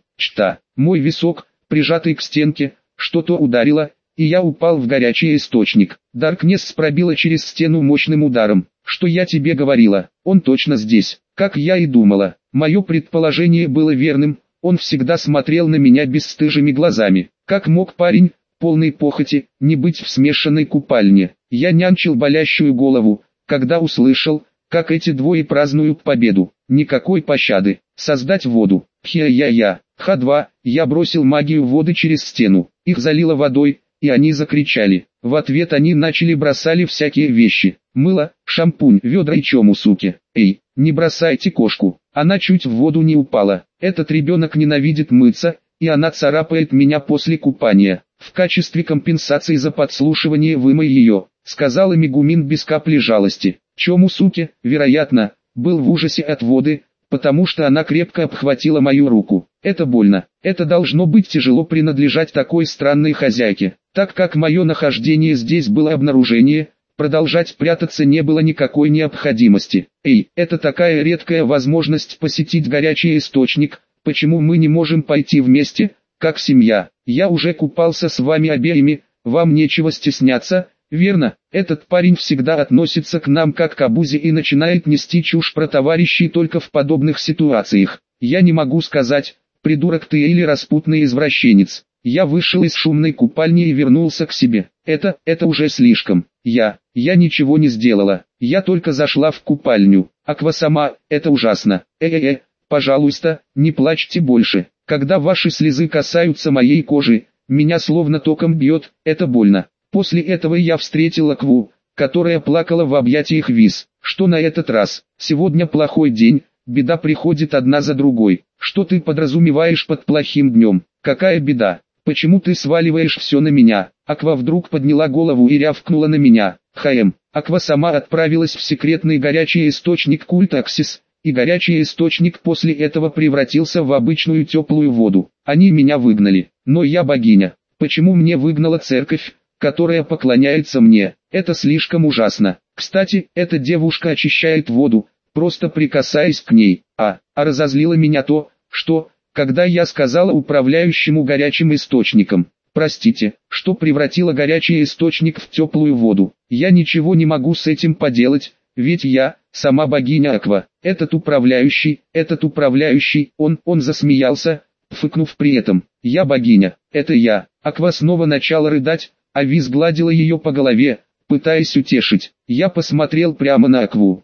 мой висок, прижатый к стенке, что-то ударило, и я упал в горячий источник. Даркнесс пробила через стену мощным ударом. Что я тебе говорила, он точно здесь, как я и думала. Мое предположение было верным, он всегда смотрел на меня бесстыжими глазами. Как мог парень, полный похоти, не быть в смешанной купальне? Я нянчил болящую голову, когда услышал, как эти двое празднуют победу. Никакой пощады. Создать воду. Хя-я-я. Х2. Я бросил магию воды через стену. Их залило водой, и они закричали. В ответ они начали бросали всякие вещи. Мыло, шампунь, ведра и чему, суки. Эй, не бросайте кошку. Она чуть в воду не упала. Этот ребенок ненавидит мыться, и она царапает меня после купания. В качестве компенсации за подслушивание вымой ее, сказала Мегумин без капли жалости. Чему, суки, вероятно, был в ужасе от воды, потому что она крепко обхватила мою руку. Это больно. Это должно быть тяжело принадлежать такой странной хозяйке. Так как мое нахождение здесь было обнаружение, продолжать прятаться не было никакой необходимости. Эй, это такая редкая возможность посетить горячий источник, почему мы не можем пойти вместе, как семья? Я уже купался с вами обеими, вам нечего стесняться, верно? Этот парень всегда относится к нам как к обузе и начинает нести чушь про товарищей только в подобных ситуациях. Я не могу сказать, придурок ты или распутный извращенец. Я вышел из шумной купальни и вернулся к себе. Это уже слишком. Я ничего не сделала. Я только зашла в купальню. Аква-сама, это ужасно. Пожалуйста, не плачьте больше. Когда ваши слезы касаются моей кожи, меня словно током бьет, это больно. После этого я встретил Акву, которая плакала в объятиях Виз. Что на этот раз? Сегодня плохой день, беда приходит одна за другой. Что ты подразумеваешь под плохим днем? Какая беда? Почему ты сваливаешь все на меня? Аква вдруг подняла голову и рявкнула на меня. Аква сама отправилась в секретный горячий источник культа Аксис, и горячий источник после этого превратился в обычную теплую воду. Они меня выгнали, но я богиня. Почему мне выгнала церковь, которая поклоняется мне? Это слишком ужасно. Кстати, эта девушка очищает воду, просто прикасаясь к ней. Разозлило меня то, что, когда я сказала управляющему горячим источником, простите, что превратила горячий источник в теплую воду, я ничего не могу с этим поделать, ведь я, сама богиня Аква. Этот управляющий, он засмеялся, фыркнув при этом. Я богиня, это я. Аква снова начала рыдать, а Виз гладила ее по голове, пытаясь утешить. Я посмотрел прямо на Акву.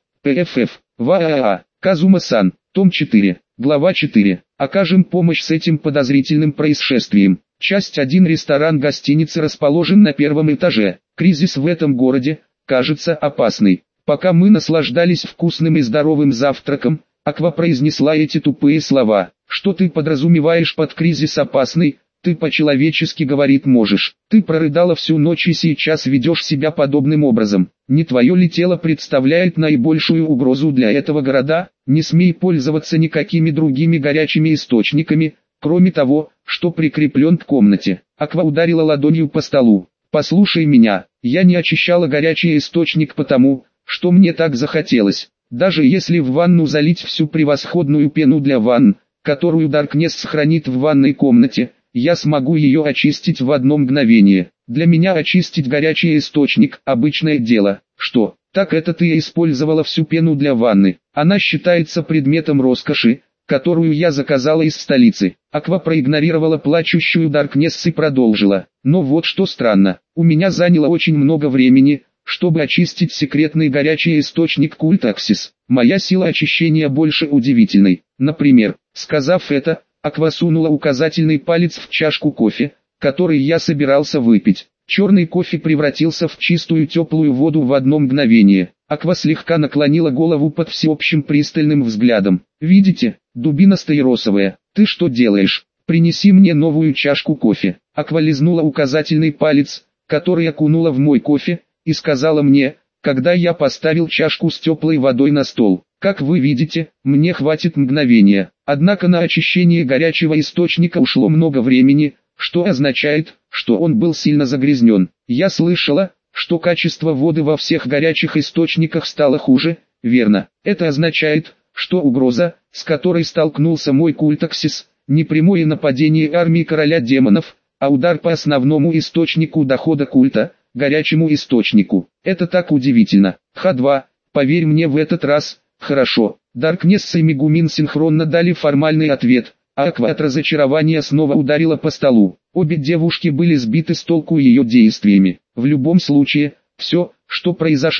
Казума-сан, том 4, глава 4. Окажем помощь с этим подозрительным происшествием. Часть 1. Ресторан гостиницы расположен на первом этаже. Кризис в этом городе, кажется, опасный. Пока мы наслаждались вкусным и здоровым завтраком, Аква произнесла эти тупые слова. Что ты подразумеваешь под кризис опасный? Ты по-человечески говорить можешь. Ты прорыдала всю ночь и сейчас ведешь себя подобным образом. Не твое ли тело представляет наибольшую угрозу для этого города? Не смей пользоваться никакими другими горячими источниками, кроме того, что прикреплен к комнате. Аква ударила ладонью по столу. Послушай меня, я не очищала горячий источник потому, что мне так захотелось. Даже если в ванну залить всю превосходную пену для ванн, которую Даркнесс сохранит в ванной комнате, я смогу ее очистить в одно мгновение. Для меня очистить горячий источник – обычное дело. Что, так это ты использовала всю пену для ванны? Она считается предметом роскоши, которую я заказала из столицы. Аква проигнорировала плачущую Даркнесс и продолжила. Но вот что странно, у меня заняло очень много времени, чтобы очистить секретный горячий источник культа Аксис. Моя сила очищения больше удивительной. Например, сказав это, Аква сунула указательный палец в чашку кофе, который я собирался выпить. Черный кофе превратился в чистую теплую воду в одно мгновение. Аква слегка наклонила голову под всеобщим пристальным взглядом. «Видите, дубина стаиросовая, ты что делаешь? Принеси мне новую чашку кофе». Аква лизнула указательный палец, который окунула в мой кофе, и сказала мне, когда я поставил чашку с теплой водой на стол. Как вы видите, мне хватит мгновения. Однако на очищение горячего источника ушло много времени, что означает, что он был сильно загрязнен. Я слышала, что качество воды во всех горячих источниках стало хуже, верно. Это означает, что угроза, с которой столкнулся мой культ Аксис, не прямое нападение армии короля демонов, а удар по основному источнику дохода культа, горячему источнику. Это так удивительно. Х2, поверь мне в этот раз. Хорошо. Даркнесс и Мегумин синхронно дали формальный ответ, а Аква от разочарования снова ударила по столу. Обе девушки были сбиты с толку ее действиями. В любом случае, все, что произошло,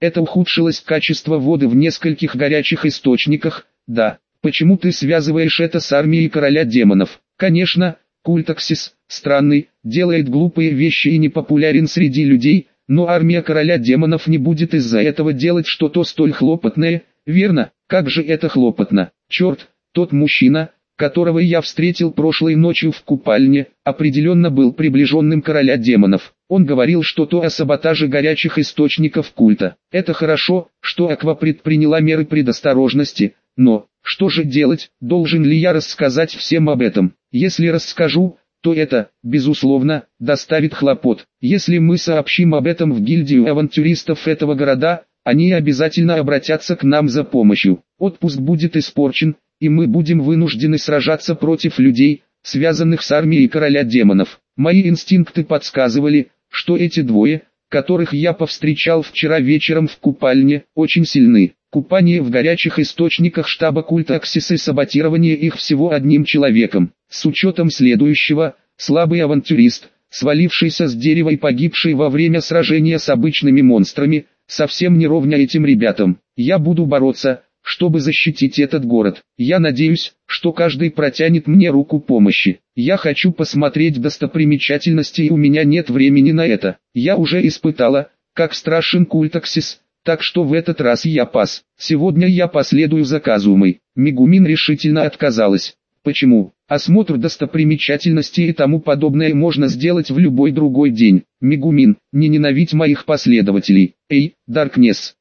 Это ухудшилось качество воды в нескольких горячих источниках, да. Почему ты связываешь это с армией короля демонов? Конечно, культ Аксис, странный, делает глупые вещи и не популярен среди людей, но армия короля демонов не будет из-за этого делать что-то столь хлопотное, верно? Как же это хлопотно? Черт, тот мужчина, которого я встретил прошлой ночью в купальне, определенно был приближенным короля демонов. Он говорил что-то о саботаже горячих источников культа. Это хорошо, что Аква предприняла меры предосторожности, но что же делать? Должен ли я рассказать всем об этом? Если расскажу, то это, безусловно, доставит хлопот. Если мы сообщим об этом в гильдию авантюристов этого города, они обязательно обратятся к нам за помощью. Отпуск будет испорчен, и мы будем вынуждены сражаться против людей, связанных с армией короля демонов. Мои инстинкты подсказывали, что эти двое, которых я повстречал вчера вечером в купальне, очень сильны. Купание в горячих источниках штаба культа Аксис и саботирование их всего одним человеком. С учетом следующего, слабый авантюрист, свалившийся с дерева и погибший во время сражения с обычными монстрами, совсем не ровня этим ребятам. Я буду бороться, чтобы защитить этот город. Я надеюсь, что каждый протянет мне руку помощи. Я хочу посмотреть достопримечательности, и у меня нет времени на это. Я уже испытала, как страшен культ Аксис, так что в этот раз я пас. Сегодня я последую за Казумой. Мегумин решительно отказалась. Почему? Осмотр достопримечательностей и тому подобное можно сделать в любой другой день. Мегумин, не ненавидь моих последователей. Эй, Даркнесс,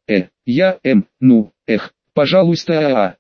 пожалуйста,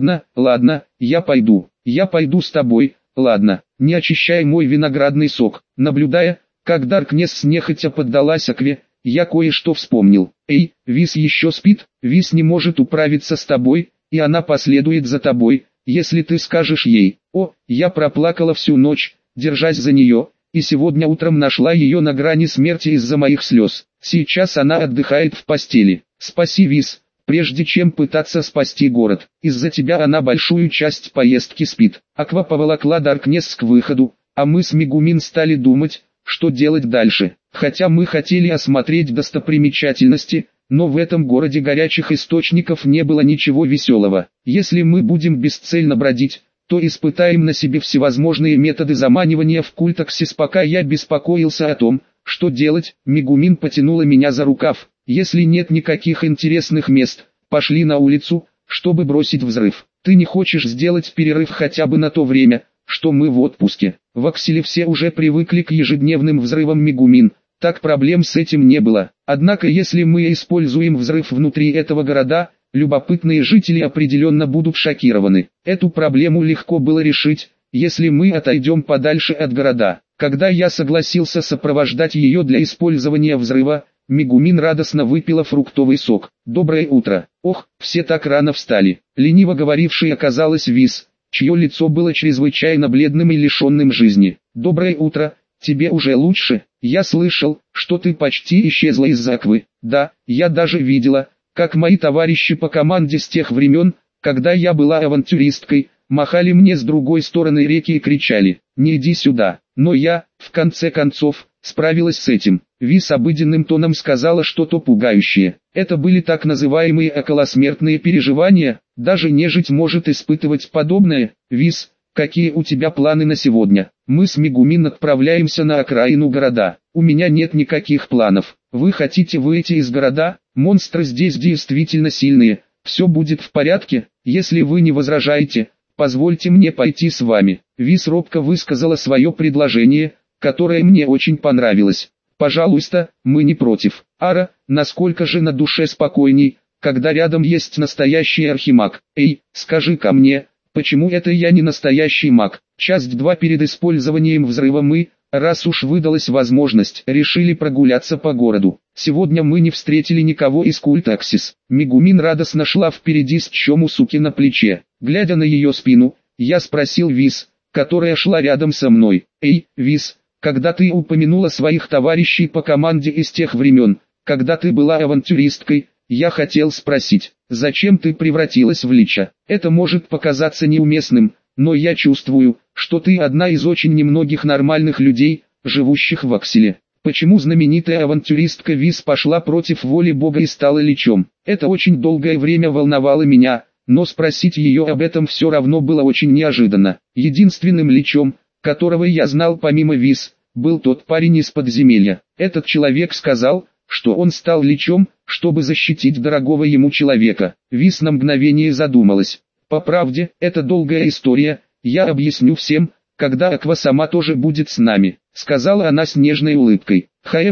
ладно, я пойду с тобой, ладно, не очищай мой виноградный сок. Наблюдая, как Даркнесс нехотя поддалась Акве, я кое-что вспомнил. Эй, Вис еще спит, Вис не может управиться с тобой, и она последует за тобой, если ты скажешь ей. О, я проплакала всю ночь, держась за нее, и сегодня утром нашла ее на грани смерти из-за моих слез. Сейчас она отдыхает в постели. Спаси Вис, прежде чем пытаться спасти город. Из-за тебя она большую часть поездки спит. Аква поволокла Даркнесс к выходу, а мы с Мегумин стали думать, что делать дальше. Хотя мы хотели осмотреть достопримечательности, но в этом городе горячих источников не было ничего веселого. Если мы будем бесцельно бродить, то испытаем на себе всевозможные методы заманивания в культ Аксис. Пока я беспокоился о том, что делать, Мегумин потянула меня за рукав. Если нет никаких интересных мест, пошли на улицу, чтобы бросить взрыв. Ты не хочешь сделать перерыв хотя бы на то время, что мы в отпуске? В Акселе все уже привыкли к ежедневным взрывам. Мегумин, так проблем с этим не было. Однако если мы используем взрыв внутри этого города, любопытные жители определенно будут шокированы. Эту проблему легко было решить, если мы отойдем подальше от города. Когда я согласился сопровождать ее для использования взрыва, Мегумин радостно выпила фруктовый сок. Доброе утро. Ох, все так рано встали. Лениво говорившей оказалась Вис, чье лицо было чрезвычайно бледным и лишенным жизни. Доброе утро, тебе уже лучше? Я слышал, что ты почти исчезла из-за Аквы. Да, я даже видела, как мои товарищи по команде с тех времен, когда я была авантюристкой, махали мне с другой стороны реки и кричали: «Не иди сюда». Но я, в конце концов, справилась с этим. Вис обыденным тоном сказала что-то пугающее. Это были так называемые околосмертные переживания, даже нежить может испытывать подобное. Вис, какие у тебя планы на сегодня? Мы с Мегумин отправляемся на окраину города. У меня нет никаких планов. Вы хотите выйти из города? Монстры здесь действительно сильные. Все будет в порядке, если вы не возражаете. Позвольте мне пойти с вами. Вис робко высказала свое предложение, которое мне очень понравилось. Пожалуйста, мы не против. Ара, насколько же на душе спокойней, когда рядом есть настоящий архимаг. Эй, скажи-ка мне, почему это я не настоящий маг? Часть 2. Перед использованием взрыва мы, раз уж выдалась возможность, решили прогуляться по городу. Сегодня мы не встретили никого из культа Аксис. Мегумин радостно шла впереди с Чомусуки на плече. Глядя на ее спину, я спросил Вис, которая шла рядом со мной: «Эй, Вис, когда ты упомянула своих товарищей по команде из тех времен, когда ты была авантюристкой, я хотел спросить, зачем ты превратилась в лича? Это может показаться неуместным, но я чувствую, что ты одна из очень немногих нормальных людей, живущих в Акселе. Почему знаменитая авантюристка Виз пошла против воли Бога и стала личом? Это очень долгое время волновало меня, но спросить ее об этом все равно было очень неожиданно. Единственным личом, которого я знал помимо Виз, был тот парень из подземелья. Этот человек сказал, что он стал личом, чтобы защитить дорогого ему человека. Виз на мгновение задумалась. По правде, это долгая история, я объясню всем, когда Аква сама тоже будет с нами, сказала она с нежной улыбкой.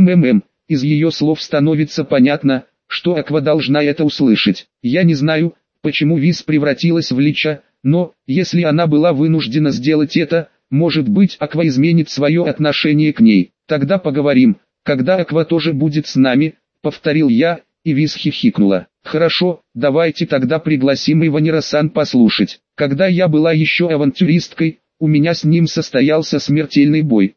Из ее слов становится понятно, что Аква должна это услышать. Я не знаю, почему Виз превратилась в лича, но, если она была вынуждена сделать это, может быть Аква изменит свое отношение к ней. Тогда поговорим, когда Аква тоже будет с нами, повторил я, и Виз хихикнула. Хорошо, давайте тогда пригласим Иванира-сан послушать. Когда я была еще авантюристкой, у меня с ним состоялся смертельный бой.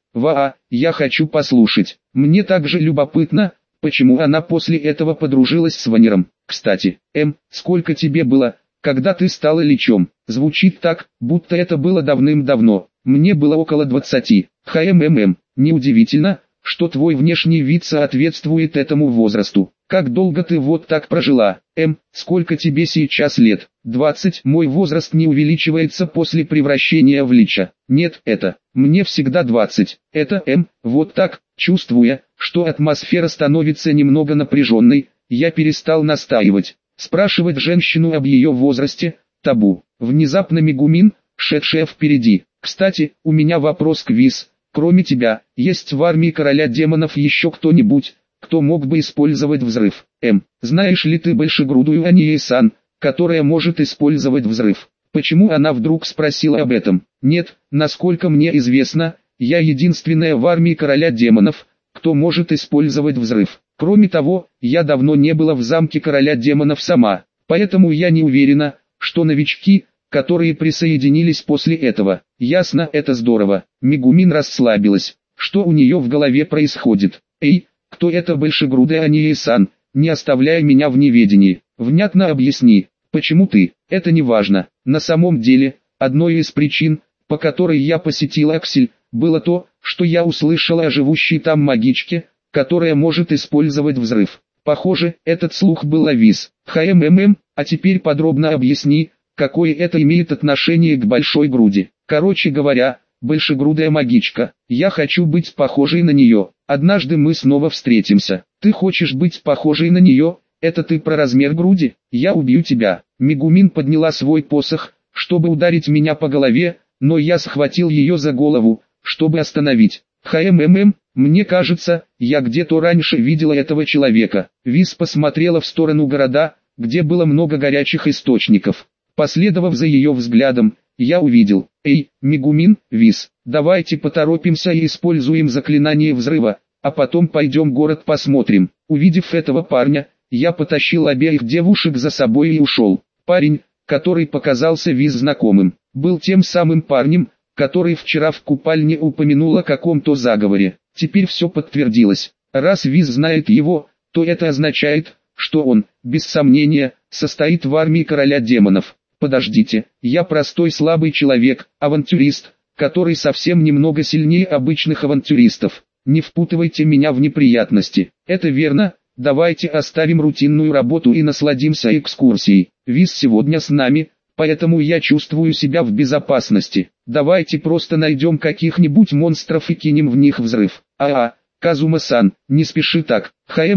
Я хочу послушать. Мне также любопытно, почему она после этого подружилась с Ваниром. Кстати, сколько тебе было, когда ты стала личом? Звучит так, будто это было давным-давно. Мне было около 20. Неудивительно, что твой внешний вид соответствует этому возрасту. Как долго ты вот так прожила? Сколько тебе сейчас лет? 20. Мой возраст не увеличивается после превращения в лича. Нет, мне всегда 20. Вот так, чувствуя, что атмосфера становится немного напряженной, я перестал настаивать. Спрашивать женщину об ее возрасте – табу. Внезапно Мегумин, шедшая впереди. Кстати, у меня вопрос к Виз. Кроме тебя, есть в армии короля демонов еще кто-нибудь, кто мог бы использовать взрыв? Знаешь ли ты большегрудую Ании-сан, которая может использовать взрыв? Почему она вдруг спросила об этом? Нет, насколько мне известно, я единственная в армии короля демонов, кто может использовать взрыв. Кроме того, я давно не была в замке короля демонов сама, поэтому я не уверена, что новички, которые присоединились после этого. Ясно, это здорово. Мегумин расслабилась. Что у нее в голове происходит? Кто это большегрудая Ании-сан? Не оставляй меня в неведении. Внятно объясни, почему ты? Это не важно. На самом деле, одной из причин, по которой я посетила Аксель, было то, что я услышала о живущей там магичке, которая может использовать взрыв. Похоже, этот слух был о Виз. А теперь подробно объясни, какое это имеет отношение к большой груди. Короче говоря, большегрудая магичка. Я хочу быть похожей на нее. Однажды мы снова встретимся. Ты хочешь быть похожей на нее? Это ты про размер груди? Я убью тебя. Мегумин подняла свой посох, чтобы ударить меня по голове, но я схватил ее за голову, чтобы остановить. Мне кажется, я где-то раньше видела этого человека. Виз посмотрела в сторону города, где было много горячих источников. Последовав за ее взглядом, я увидел. Мегумин, Виз, давайте поторопимся и используем заклинание взрыва, а потом пойдем в город посмотрим. Увидев этого парня, я потащил обеих девушек за собой и ушел. Парень, который показался Виз знакомым, был тем самым парнем, который вчера в купальне упомянул о каком-то заговоре. Теперь все подтвердилось. Раз Виз знает его, то это означает, что он, без сомнения, состоит в армии короля демонов. Подождите, я простой слабый человек, авантюрист, который совсем немного сильнее обычных авантюристов. Не впутывайте меня в неприятности. Это верно, давайте оставим рутинную работу и насладимся экскурсией. Виз сегодня с нами, поэтому я чувствую себя в безопасности. Давайте просто найдем каких-нибудь монстров и кинем в них взрыв. Казума-сан, не спеши так.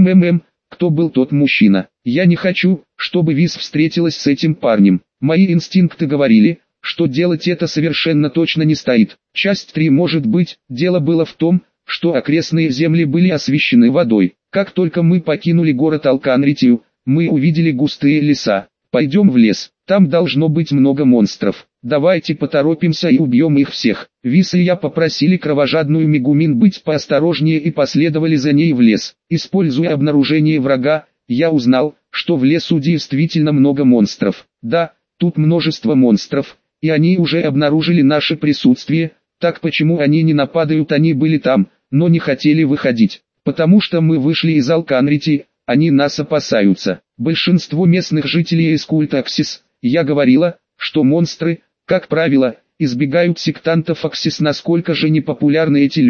Кто был тот мужчина? Я не хочу, чтобы Виз встретилась с этим парнем. Мои инстинкты говорили, что делать это совершенно точно не стоит. Часть 3. Может быть, дело было в том, что окрестные земли были освещены водой. Как только мы покинули город Алканритию, мы увидели густые леса. Пойдем в лес, там должно быть много монстров. Давайте поторопимся и убьем их всех. Виз и я попросили кровожадную Мегумин быть поосторожнее и последовали за ней в лес. Используя обнаружение врага, я узнал, что в лесу действительно много монстров. Да, тут множество монстров, и они уже обнаружили наше присутствие, так почему они не нападают? Они были там, но не хотели выходить, потому что мы вышли из Алканрити, они нас опасаются. Большинство местных жителей из культа Аксис, я говорила, что монстры, как правило, избегают сектантов Аксис. Насколько же непопулярны эти люди.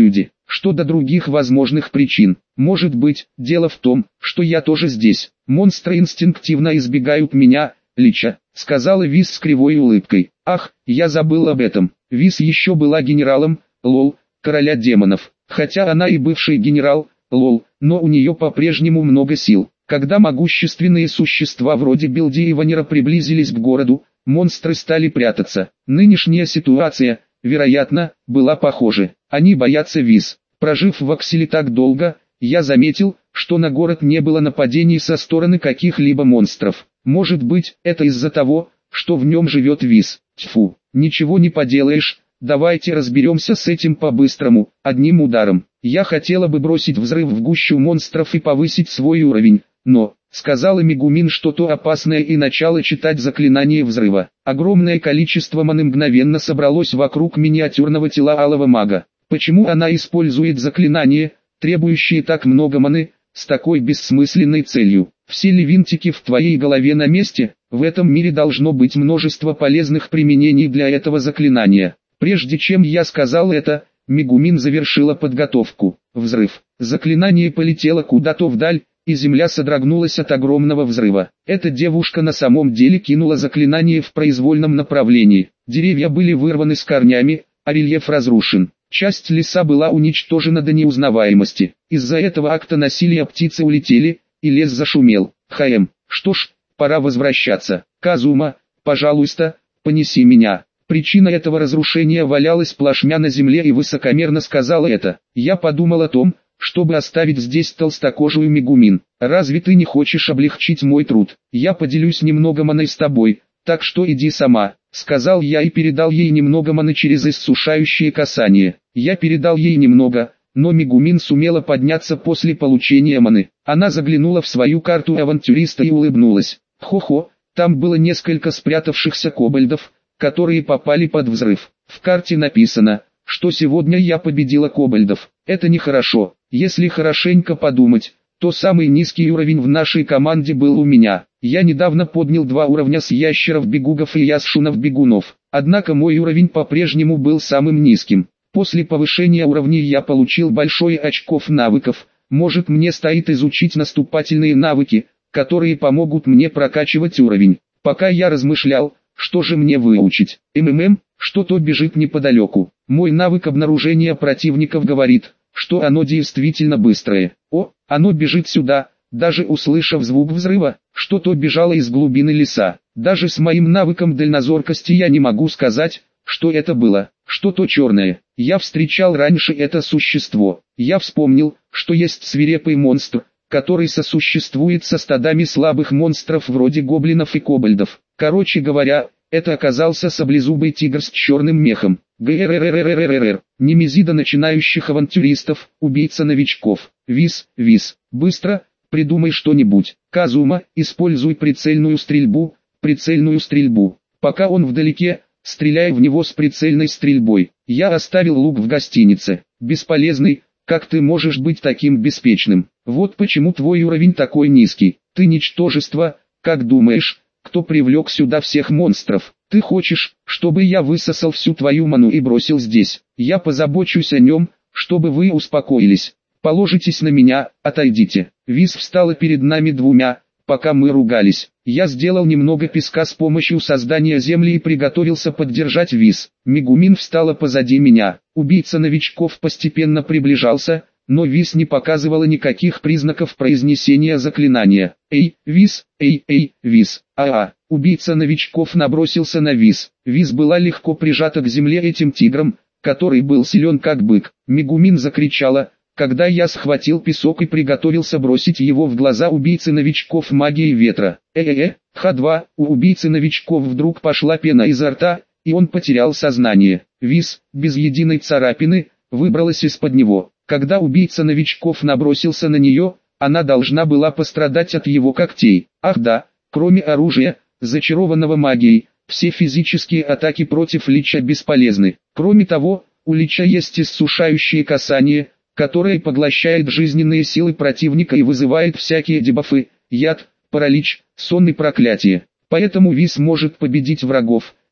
Что до других возможных причин, может быть, дело в том, что я тоже здесь. Монстры инстинктивно избегают меня, Лича, сказала Вис с кривой улыбкой. Ах, я забыл об этом. Вис еще была генералом, лол, короля демонов. Хотя она и бывший генерал, лол, но у нее по-прежнему много сил. Когда могущественные существа вроде Билди и Ванера приблизились к городу, монстры стали прятаться. Нынешняя ситуация, вероятно, была похожа. Они боятся Вис. Прожив в Акселе так долго, я заметил, что на город не было нападений со стороны каких-либо монстров. Может быть, это из-за того, что в нем живет Вис. Тьфу, ничего не поделаешь. Давайте разберемся с этим по-быстрому, одним ударом. Я хотела бы бросить взрыв в гущу монстров и повысить свой уровень, но, сказала Мегумин что-то опасное и начала читать заклинание взрыва. Огромное количество маны мгновенно собралось вокруг миниатюрного тела алого мага. Почему она использует заклинание, требующее так много маны, с такой бессмысленной целью? Все ли винтики в твоей голове на месте? В этом мире должно быть множество полезных применений для этого заклинания. Прежде чем я сказал это, Мегумин завершила подготовку. Взрыв. Заклинание полетело куда-то вдаль, и земля содрогнулась от огромного взрыва. Эта девушка на самом деле кинула заклинание в произвольном направлении. Деревья были вырваны с корнями, а рельеф разрушен. Часть леса была уничтожена до неузнаваемости. Из-за этого акта насилия птицы улетели, и лес зашумел. Что ж, пора возвращаться. Казума, пожалуйста, понеси меня. Причина этого разрушения валялась плашмя на земле и высокомерно сказала это. Я подумал о том, чтобы оставить здесь толстокожую Мегумин. Разве ты не хочешь облегчить мой труд? Я поделюсь немного маной с тобой, так что иди сама, сказал я и передал ей немного маны через иссушающее касание. Я передал ей немного, но Мегумин сумела подняться после получения маны. Она заглянула в свою карту авантюриста и улыбнулась. Хо-хо, там было несколько спрятавшихся кобальдов, которые попали под взрыв. В карте написано, что сегодня я победила кобальдов. Это нехорошо. Если хорошенько подумать, то самый низкий уровень в нашей команде был у меня. Я недавно поднял 2 уровня с ящеров-бегугов и ясшунов-бегунов. Однако мой уровень по-прежнему был самым низким. После повышения уровней я получил большое очков навыков. Может, мне стоит изучить наступательные навыки, которые помогут мне прокачивать уровень. Пока я размышлял, что же мне выучить? Что-то бежит неподалеку. Мой навык обнаружения противников говорит, что оно действительно быстрое. О, оно бежит сюда. Даже услышав звук взрыва, что-то бежало из глубины леса. Даже с моим навыком дальнозоркости я не могу сказать, что это было. Что-то черное. Я встречал раньше это существо. Я вспомнил, что есть свирепый монстр, который сосуществует со стадами слабых монстров вроде гоблинов и кобальдов. Короче говоря, это оказался саблезубый тигр с черным мехом. ГРРРРРРР. Немезида начинающих авантюристов, убийца новичков. Вис, быстро, придумай что-нибудь. Казума, используй прицельную стрельбу. Пока он вдалеке, стреляй в него с прицельной стрельбой. Я оставил лук в гостинице. Бесполезный, как ты можешь быть таким беспечным? Вот почему твой уровень такой низкий. Ты ничтожество, как думаешь, кто привлек сюда всех монстров? Ты хочешь, чтобы я высосал всю твою ману и бросил здесь? Я позабочусь о нем, чтобы вы успокоились. Положитесь на меня, отойдите. Вис встала перед нами двумя, пока мы ругались. Я сделал немного песка с помощью создания земли и приготовился поддержать Вис. Мегумин встала позади меня. Убийца новичков постепенно приближался, но Вис не показывала никаких признаков произнесения заклинания. Эй, Вис, Вис, Убийца новичков набросился на Вис. Вис была легко прижата к земле этим тигром, который был силен как бык. Мегумин закричала, когда я схватил песок и приготовился бросить его в глаза убийцы новичков магии ветра. Х2, у убийцы новичков вдруг пошла пена изо рта, и он потерял сознание. Вис, без единой царапины, выбралась из-под него. Когда убийца новичков набросился на нее, она должна была пострадать от его когтей. Ах да, кроме оружия, зачарованного магией, все физические атаки против Лича бесполезны. Кроме того, у Лича есть иссушающее касание, которое поглощает жизненные силы противника и вызывает всякие дебафы, яд, паралич, сон и проклятие. Поэтому Вис может победить врагов,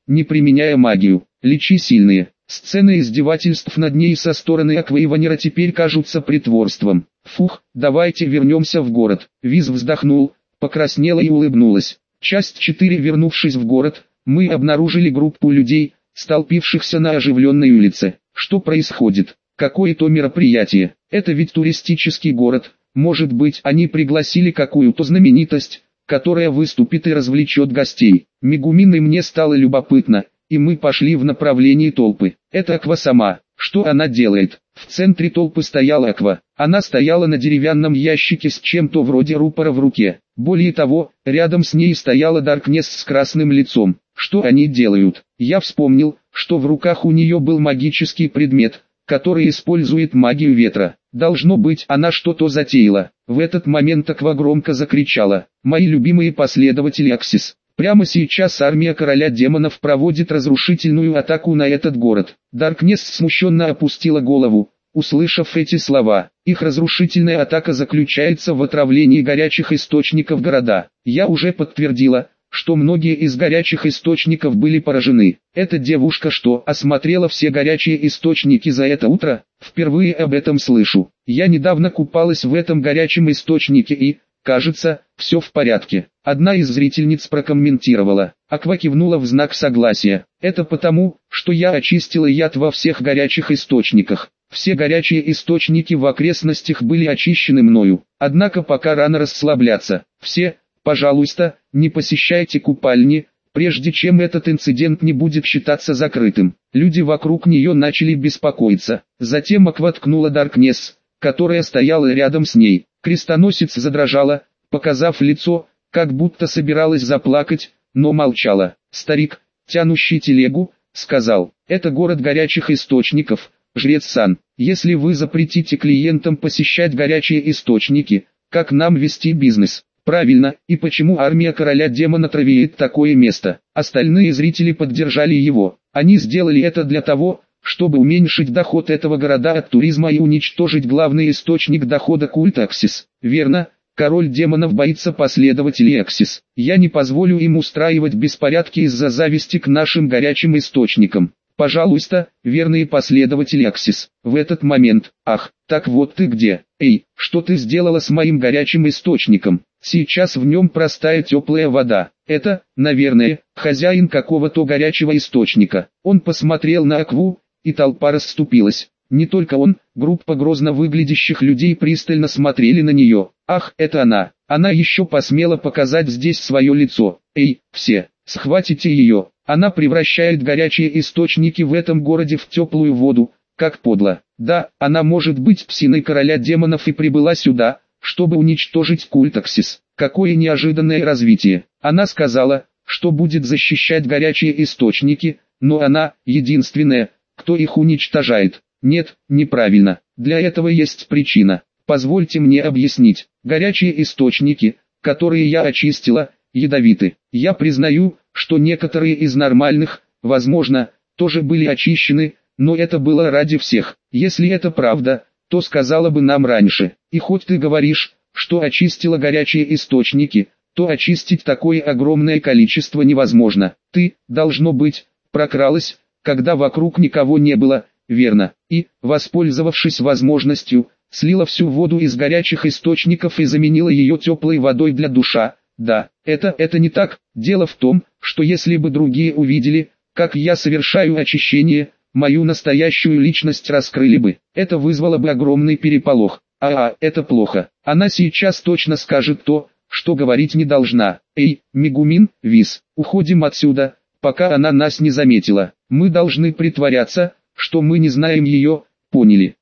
не применяя магию. Личи сильные. Сцены издевательств над ней со стороны Акваиванера теперь кажутся притворством. Фух, давайте вернемся в город. Виз вздохнул, покраснела и улыбнулась. Часть 4. Вернувшись в город, мы обнаружили группу людей, столпившихся на оживленной улице. Что происходит? Какое-то мероприятие. Это ведь туристический город. Может быть, они пригласили какую-то знаменитость, которая выступит и развлечет гостей. Мегумин и мне стало любопытно, и мы пошли в направлении толпы. Это Аква сама. Что она делает? В центре толпы стояла Аква. Она стояла на деревянном ящике с чем-то вроде рупора в руке. Более того, рядом с ней стояла Даркнесс с красным лицом. Что они делают? Я вспомнил, что в руках у нее был магический предмет, который использует магию ветра. Должно быть, она что-то затеяла. В этот момент Аква громко закричала: «Мои любимые последователи Аксис! Прямо сейчас армия короля демонов проводит разрушительную атаку на этот город». Даркнесс смущенно опустила голову, услышав эти слова. Их разрушительная атака заключается в отравлении горячих источников города. Я уже подтвердила, что многие из горячих источников были поражены. Эта девушка что, осмотрела все горячие источники за это утро? Впервые об этом слышу. Я недавно купалась в этом горячем источнике и, кажется, все в порядке. Одна из зрительниц прокомментировала. Аква кивнула в знак согласия. Это потому, что я очистила яд во всех горячих источниках. Все горячие источники в окрестностях были очищены мною. Однако пока рано расслабляться. Все, пожалуйста, не посещайте купальни, прежде чем этот инцидент не будет считаться закрытым. Люди вокруг нее начали беспокоиться. Затем Аква ткнула Даркнесс, которая стояла рядом с ней. Крестоносец задрожала, показав лицо, как будто собиралась заплакать, но молчала. Старик, тянущий телегу, сказал: «Это город горячих источников, жрец Сан. Если вы запретите клиентам посещать горячие источники, как нам вести бизнес?» Правильно, и почему армия короля демона травеет такое место? Остальные зрители поддержали его. Они сделали это для того, чтобы уменьшить доход этого города от туризма и уничтожить главный источник дохода культа Аксис. Верно, король демонов боится последователей Аксис. Я не позволю им устраивать беспорядки из-за зависти к нашим горячим источникам. Пожалуйста, верные последователи Аксис. В этот момент, ах, так вот ты где. Эй, что ты сделала с моим горячим источником? Сейчас в нем простая теплая вода. Это, наверное, хозяин какого-то горячего источника. Он посмотрел на Акву, и толпа расступилась. Не только он, группа грозно выглядящих людей пристально смотрели на нее. Ах, это она. Она еще посмела показать здесь свое лицо. Эй, все, схватите ее. Она превращает горячие источники в этом городе в теплую воду. Как подло. Да, она может быть псиной короля демонов и прибыла сюда, чтобы уничтожить культ Аксис. Какое неожиданное развитие. Она сказала, что будет защищать горячие источники, но она единственная, кто их уничтожает. Нет, неправильно. Для этого есть причина. Позвольте мне объяснить. Горячие источники, которые я очистила, ядовиты. Я признаю, что некоторые из нормальных, возможно, тоже были очищены, но это было ради всех. Если это правда, то сказала бы нам раньше. И хоть ты говоришь, что очистила горячие источники, то очистить такое огромное количество невозможно. Ты, должно быть, прокралась, когда вокруг никого не было, верно, и, воспользовавшись возможностью, слила всю воду из горячих источников и заменила ее теплой водой для душа. Да, это не так. Дело в том, что если бы другие увидели, как я совершаю очищение, мою настоящую личность раскрыли бы. Это вызвало бы огромный переполох. Это плохо. Она сейчас точно скажет то, что говорить не должна. Эй, Мегумин, Виз, уходим отсюда, пока она нас не заметила. Мы должны притворяться, что мы не знаем ее, поняли?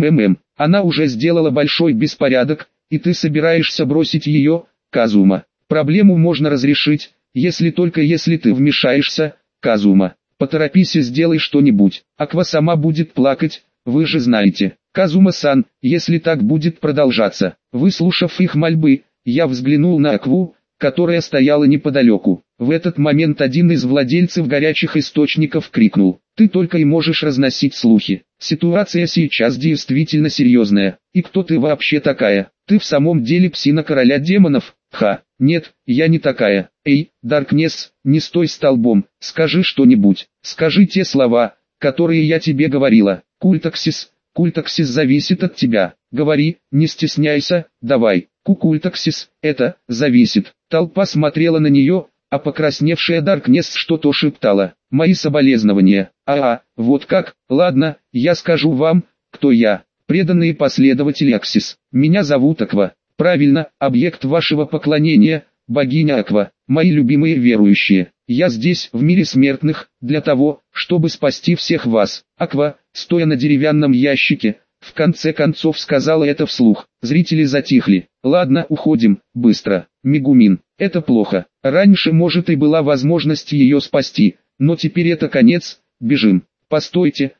Она уже сделала большой беспорядок, и ты собираешься бросить ее, Казума. Проблему можно разрешить, если ты вмешаешься, Казума. Поторопись и сделай что-нибудь. Аква сама будет плакать, вы же знаете. Казума-сан, если так будет продолжаться. Выслушав их мольбы, я взглянул на Акву, которая стояла неподалеку. В этот момент один из владельцев горячих источников крикнул: «Ты только и можешь разносить слухи. Ситуация сейчас действительно серьезная. И кто ты вообще такая? Ты в самом деле псина короля демонов?» «Ха, нет, я не такая. Эй, Даркнесс, не стой столбом, скажи что-нибудь. Скажи те слова, которые я тебе говорила. Культаксис зависит от тебя. Говори, не стесняйся, давай. Культаксис, это, зависит». Толпа смотрела на нее, а покрасневшая Даркнесс что-то шептала. «Мои соболезнования. Вот как? Ладно, я скажу вам, кто я. Преданные последователи Аксис. Меня зовут Аква. Правильно, объект вашего поклонения, богиня Аква. Мои любимые верующие. Я здесь, в мире смертных, для того, чтобы спасти всех вас». Аква, стоя на деревянном ящике, в конце концов сказала это вслух. Зрители затихли. «Ладно, уходим, быстро. Мегумин, это плохо. Раньше, может, и была возможность ее спасти, но теперь это конец. Бежим». «Постойте,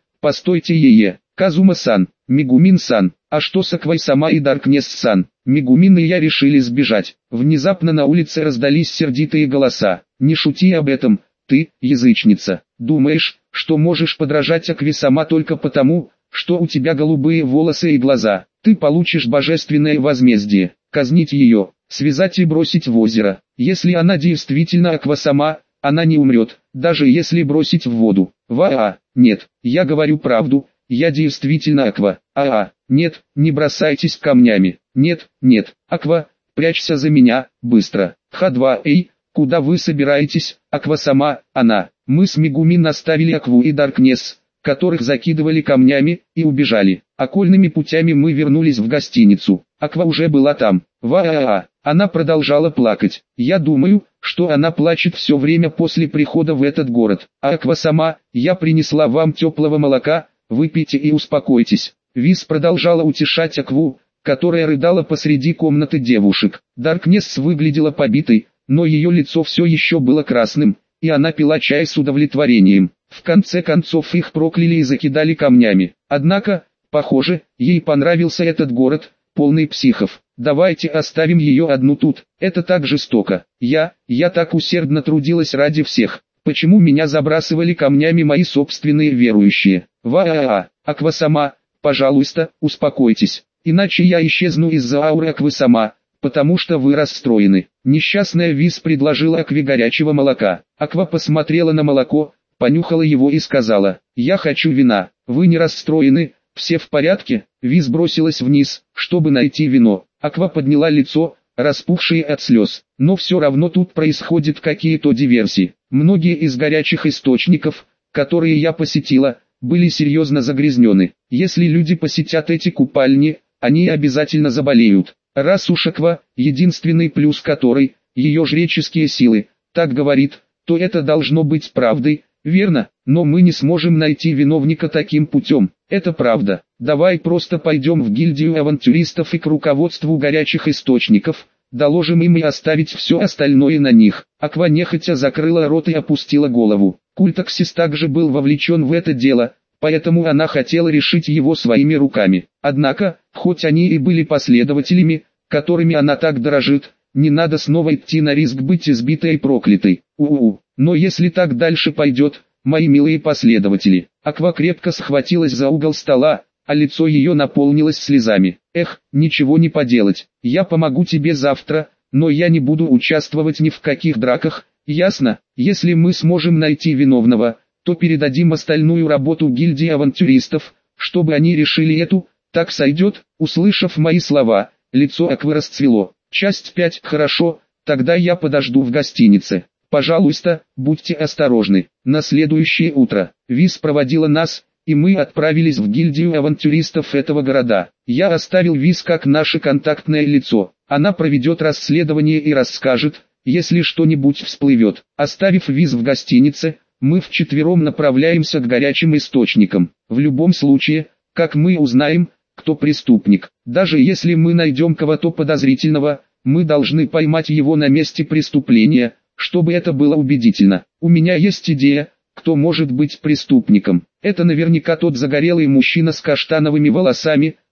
Казума-сан, Мегумин-сан, а что с Аквой-сама и Даркнесс-сан?» Мегумин и я решили сбежать. Внезапно на улице раздались сердитые голоса. «Не шути об этом, ты, язычница. Думаешь, что можешь подражать Акве-сама только потому, что у тебя голубые волосы и глаза? Ты получишь божественное возмездие. Казнить ее, связать и бросить в озеро. Если она действительно Аква-сама, она не умрет, даже если бросить в воду». Нет, я говорю правду, я действительно Аква. Нет, не бросайтесь камнями. Нет, Аква, прячься за меня, быстро. Х2, эй, куда вы собираетесь? Аква-сама, мы с Мегумин оставили Акву и Даркнесс, которых закидывали камнями, и убежали. Окольными путями мы вернулись в гостиницу. Аква уже была там. Она продолжала плакать. Я думаю, что она плачет все время после прихода в этот город. Аква-сама, я принесла вам теплого молока, выпейте и успокойтесь. Виз продолжала утешать Акву, которая рыдала посреди комнаты девушек. Даркнесс выглядела побитой, но ее лицо все еще было красным, и она пила чай с удовлетворением. В конце концов их прокляли и закидали камнями. Однако, похоже, ей понравился этот город, полный психов. Давайте оставим ее одну тут, это так жестоко. Я так усердно трудилась ради всех. Почему меня забрасывали камнями мои собственные верующие? Аква-сама, пожалуйста, успокойтесь. Иначе я исчезну из-за ауры Аквы-сама, потому что вы расстроены. Несчастная Виз предложила Акве горячего молока. Аква посмотрела на молоко, понюхала его и сказала: «Я хочу вина». «Вы не расстроены? Все в порядке?» Виз бросилась вниз, чтобы найти вино. Аква подняла лицо, распухшее от слез. «Но все равно тут происходят какие-то диверсии. Многие из горячих источников, которые я посетила, были серьезно загрязнены. Если люди посетят эти купальни, они обязательно заболеют. Раз уж Аква, единственный плюс которой, ее жреческие силы, так говорит, то это должно быть правдой, верно? Но мы не сможем найти виновника таким путем. Это правда. Давай просто пойдем в гильдию авантюристов и к руководству горячих источников, доложим им и оставить все остальное на них». Аква нехотя закрыла рот и опустила голову. Культаксис также был вовлечен в это дело, поэтому она хотела решить его своими руками. Однако, хоть они и были последователями, которыми она так дорожит, не надо снова идти на риск быть избитой и проклятой. Но если так дальше пойдет, мои милые последователи. Аква крепко схватилась за угол стола, а лицо ее наполнилось слезами. Ничего не поделать. Я помогу тебе завтра, но я не буду участвовать ни в каких драках, ясно? Если мы сможем найти виновного, то передадим остальную работу гильдии авантюристов, чтобы они решили эту. Так сойдет?» Услышав мои слова, лицо Аквы расцвело. Часть 5. Хорошо, тогда я подожду в гостинице. Пожалуйста, будьте осторожны. На следующее утро Виз проводила нас, и мы отправились в гильдию авантюристов этого города. Я оставил Виз как наше контактное лицо. Она проведет расследование и расскажет, если что-нибудь всплывет. Оставив Виз в гостинице, мы вчетвером направляемся к горячим источникам. В любом случае, как мы узнаем, кто преступник? Даже если мы найдем кого-то подозрительного, мы должны поймать его на месте преступления, чтобы это было убедительно. У меня есть идея, кто может быть преступником. Это наверняка тот загорелый мужчина с каштановыми волосами,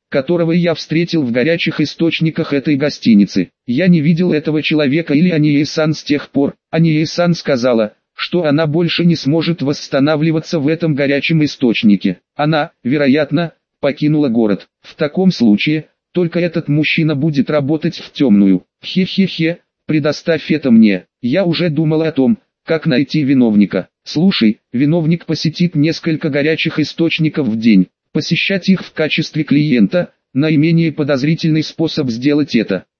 которого я встретил в горячих источниках этой гостиницы. Я не видел этого человека или Анье-сан с тех пор. Анье-сан сказала, что она больше не сможет восстанавливаться в этом горячем источнике. Она, вероятно, покинула город. В таком случае, только этот мужчина будет работать в темную. Хе-хе-хе, предоставь это мне. Я уже думал о том, как найти виновника. Слушай, виновник посетит несколько горячих источников в день. Посещать их в качестве клиента – наименее подозрительный способ сделать это.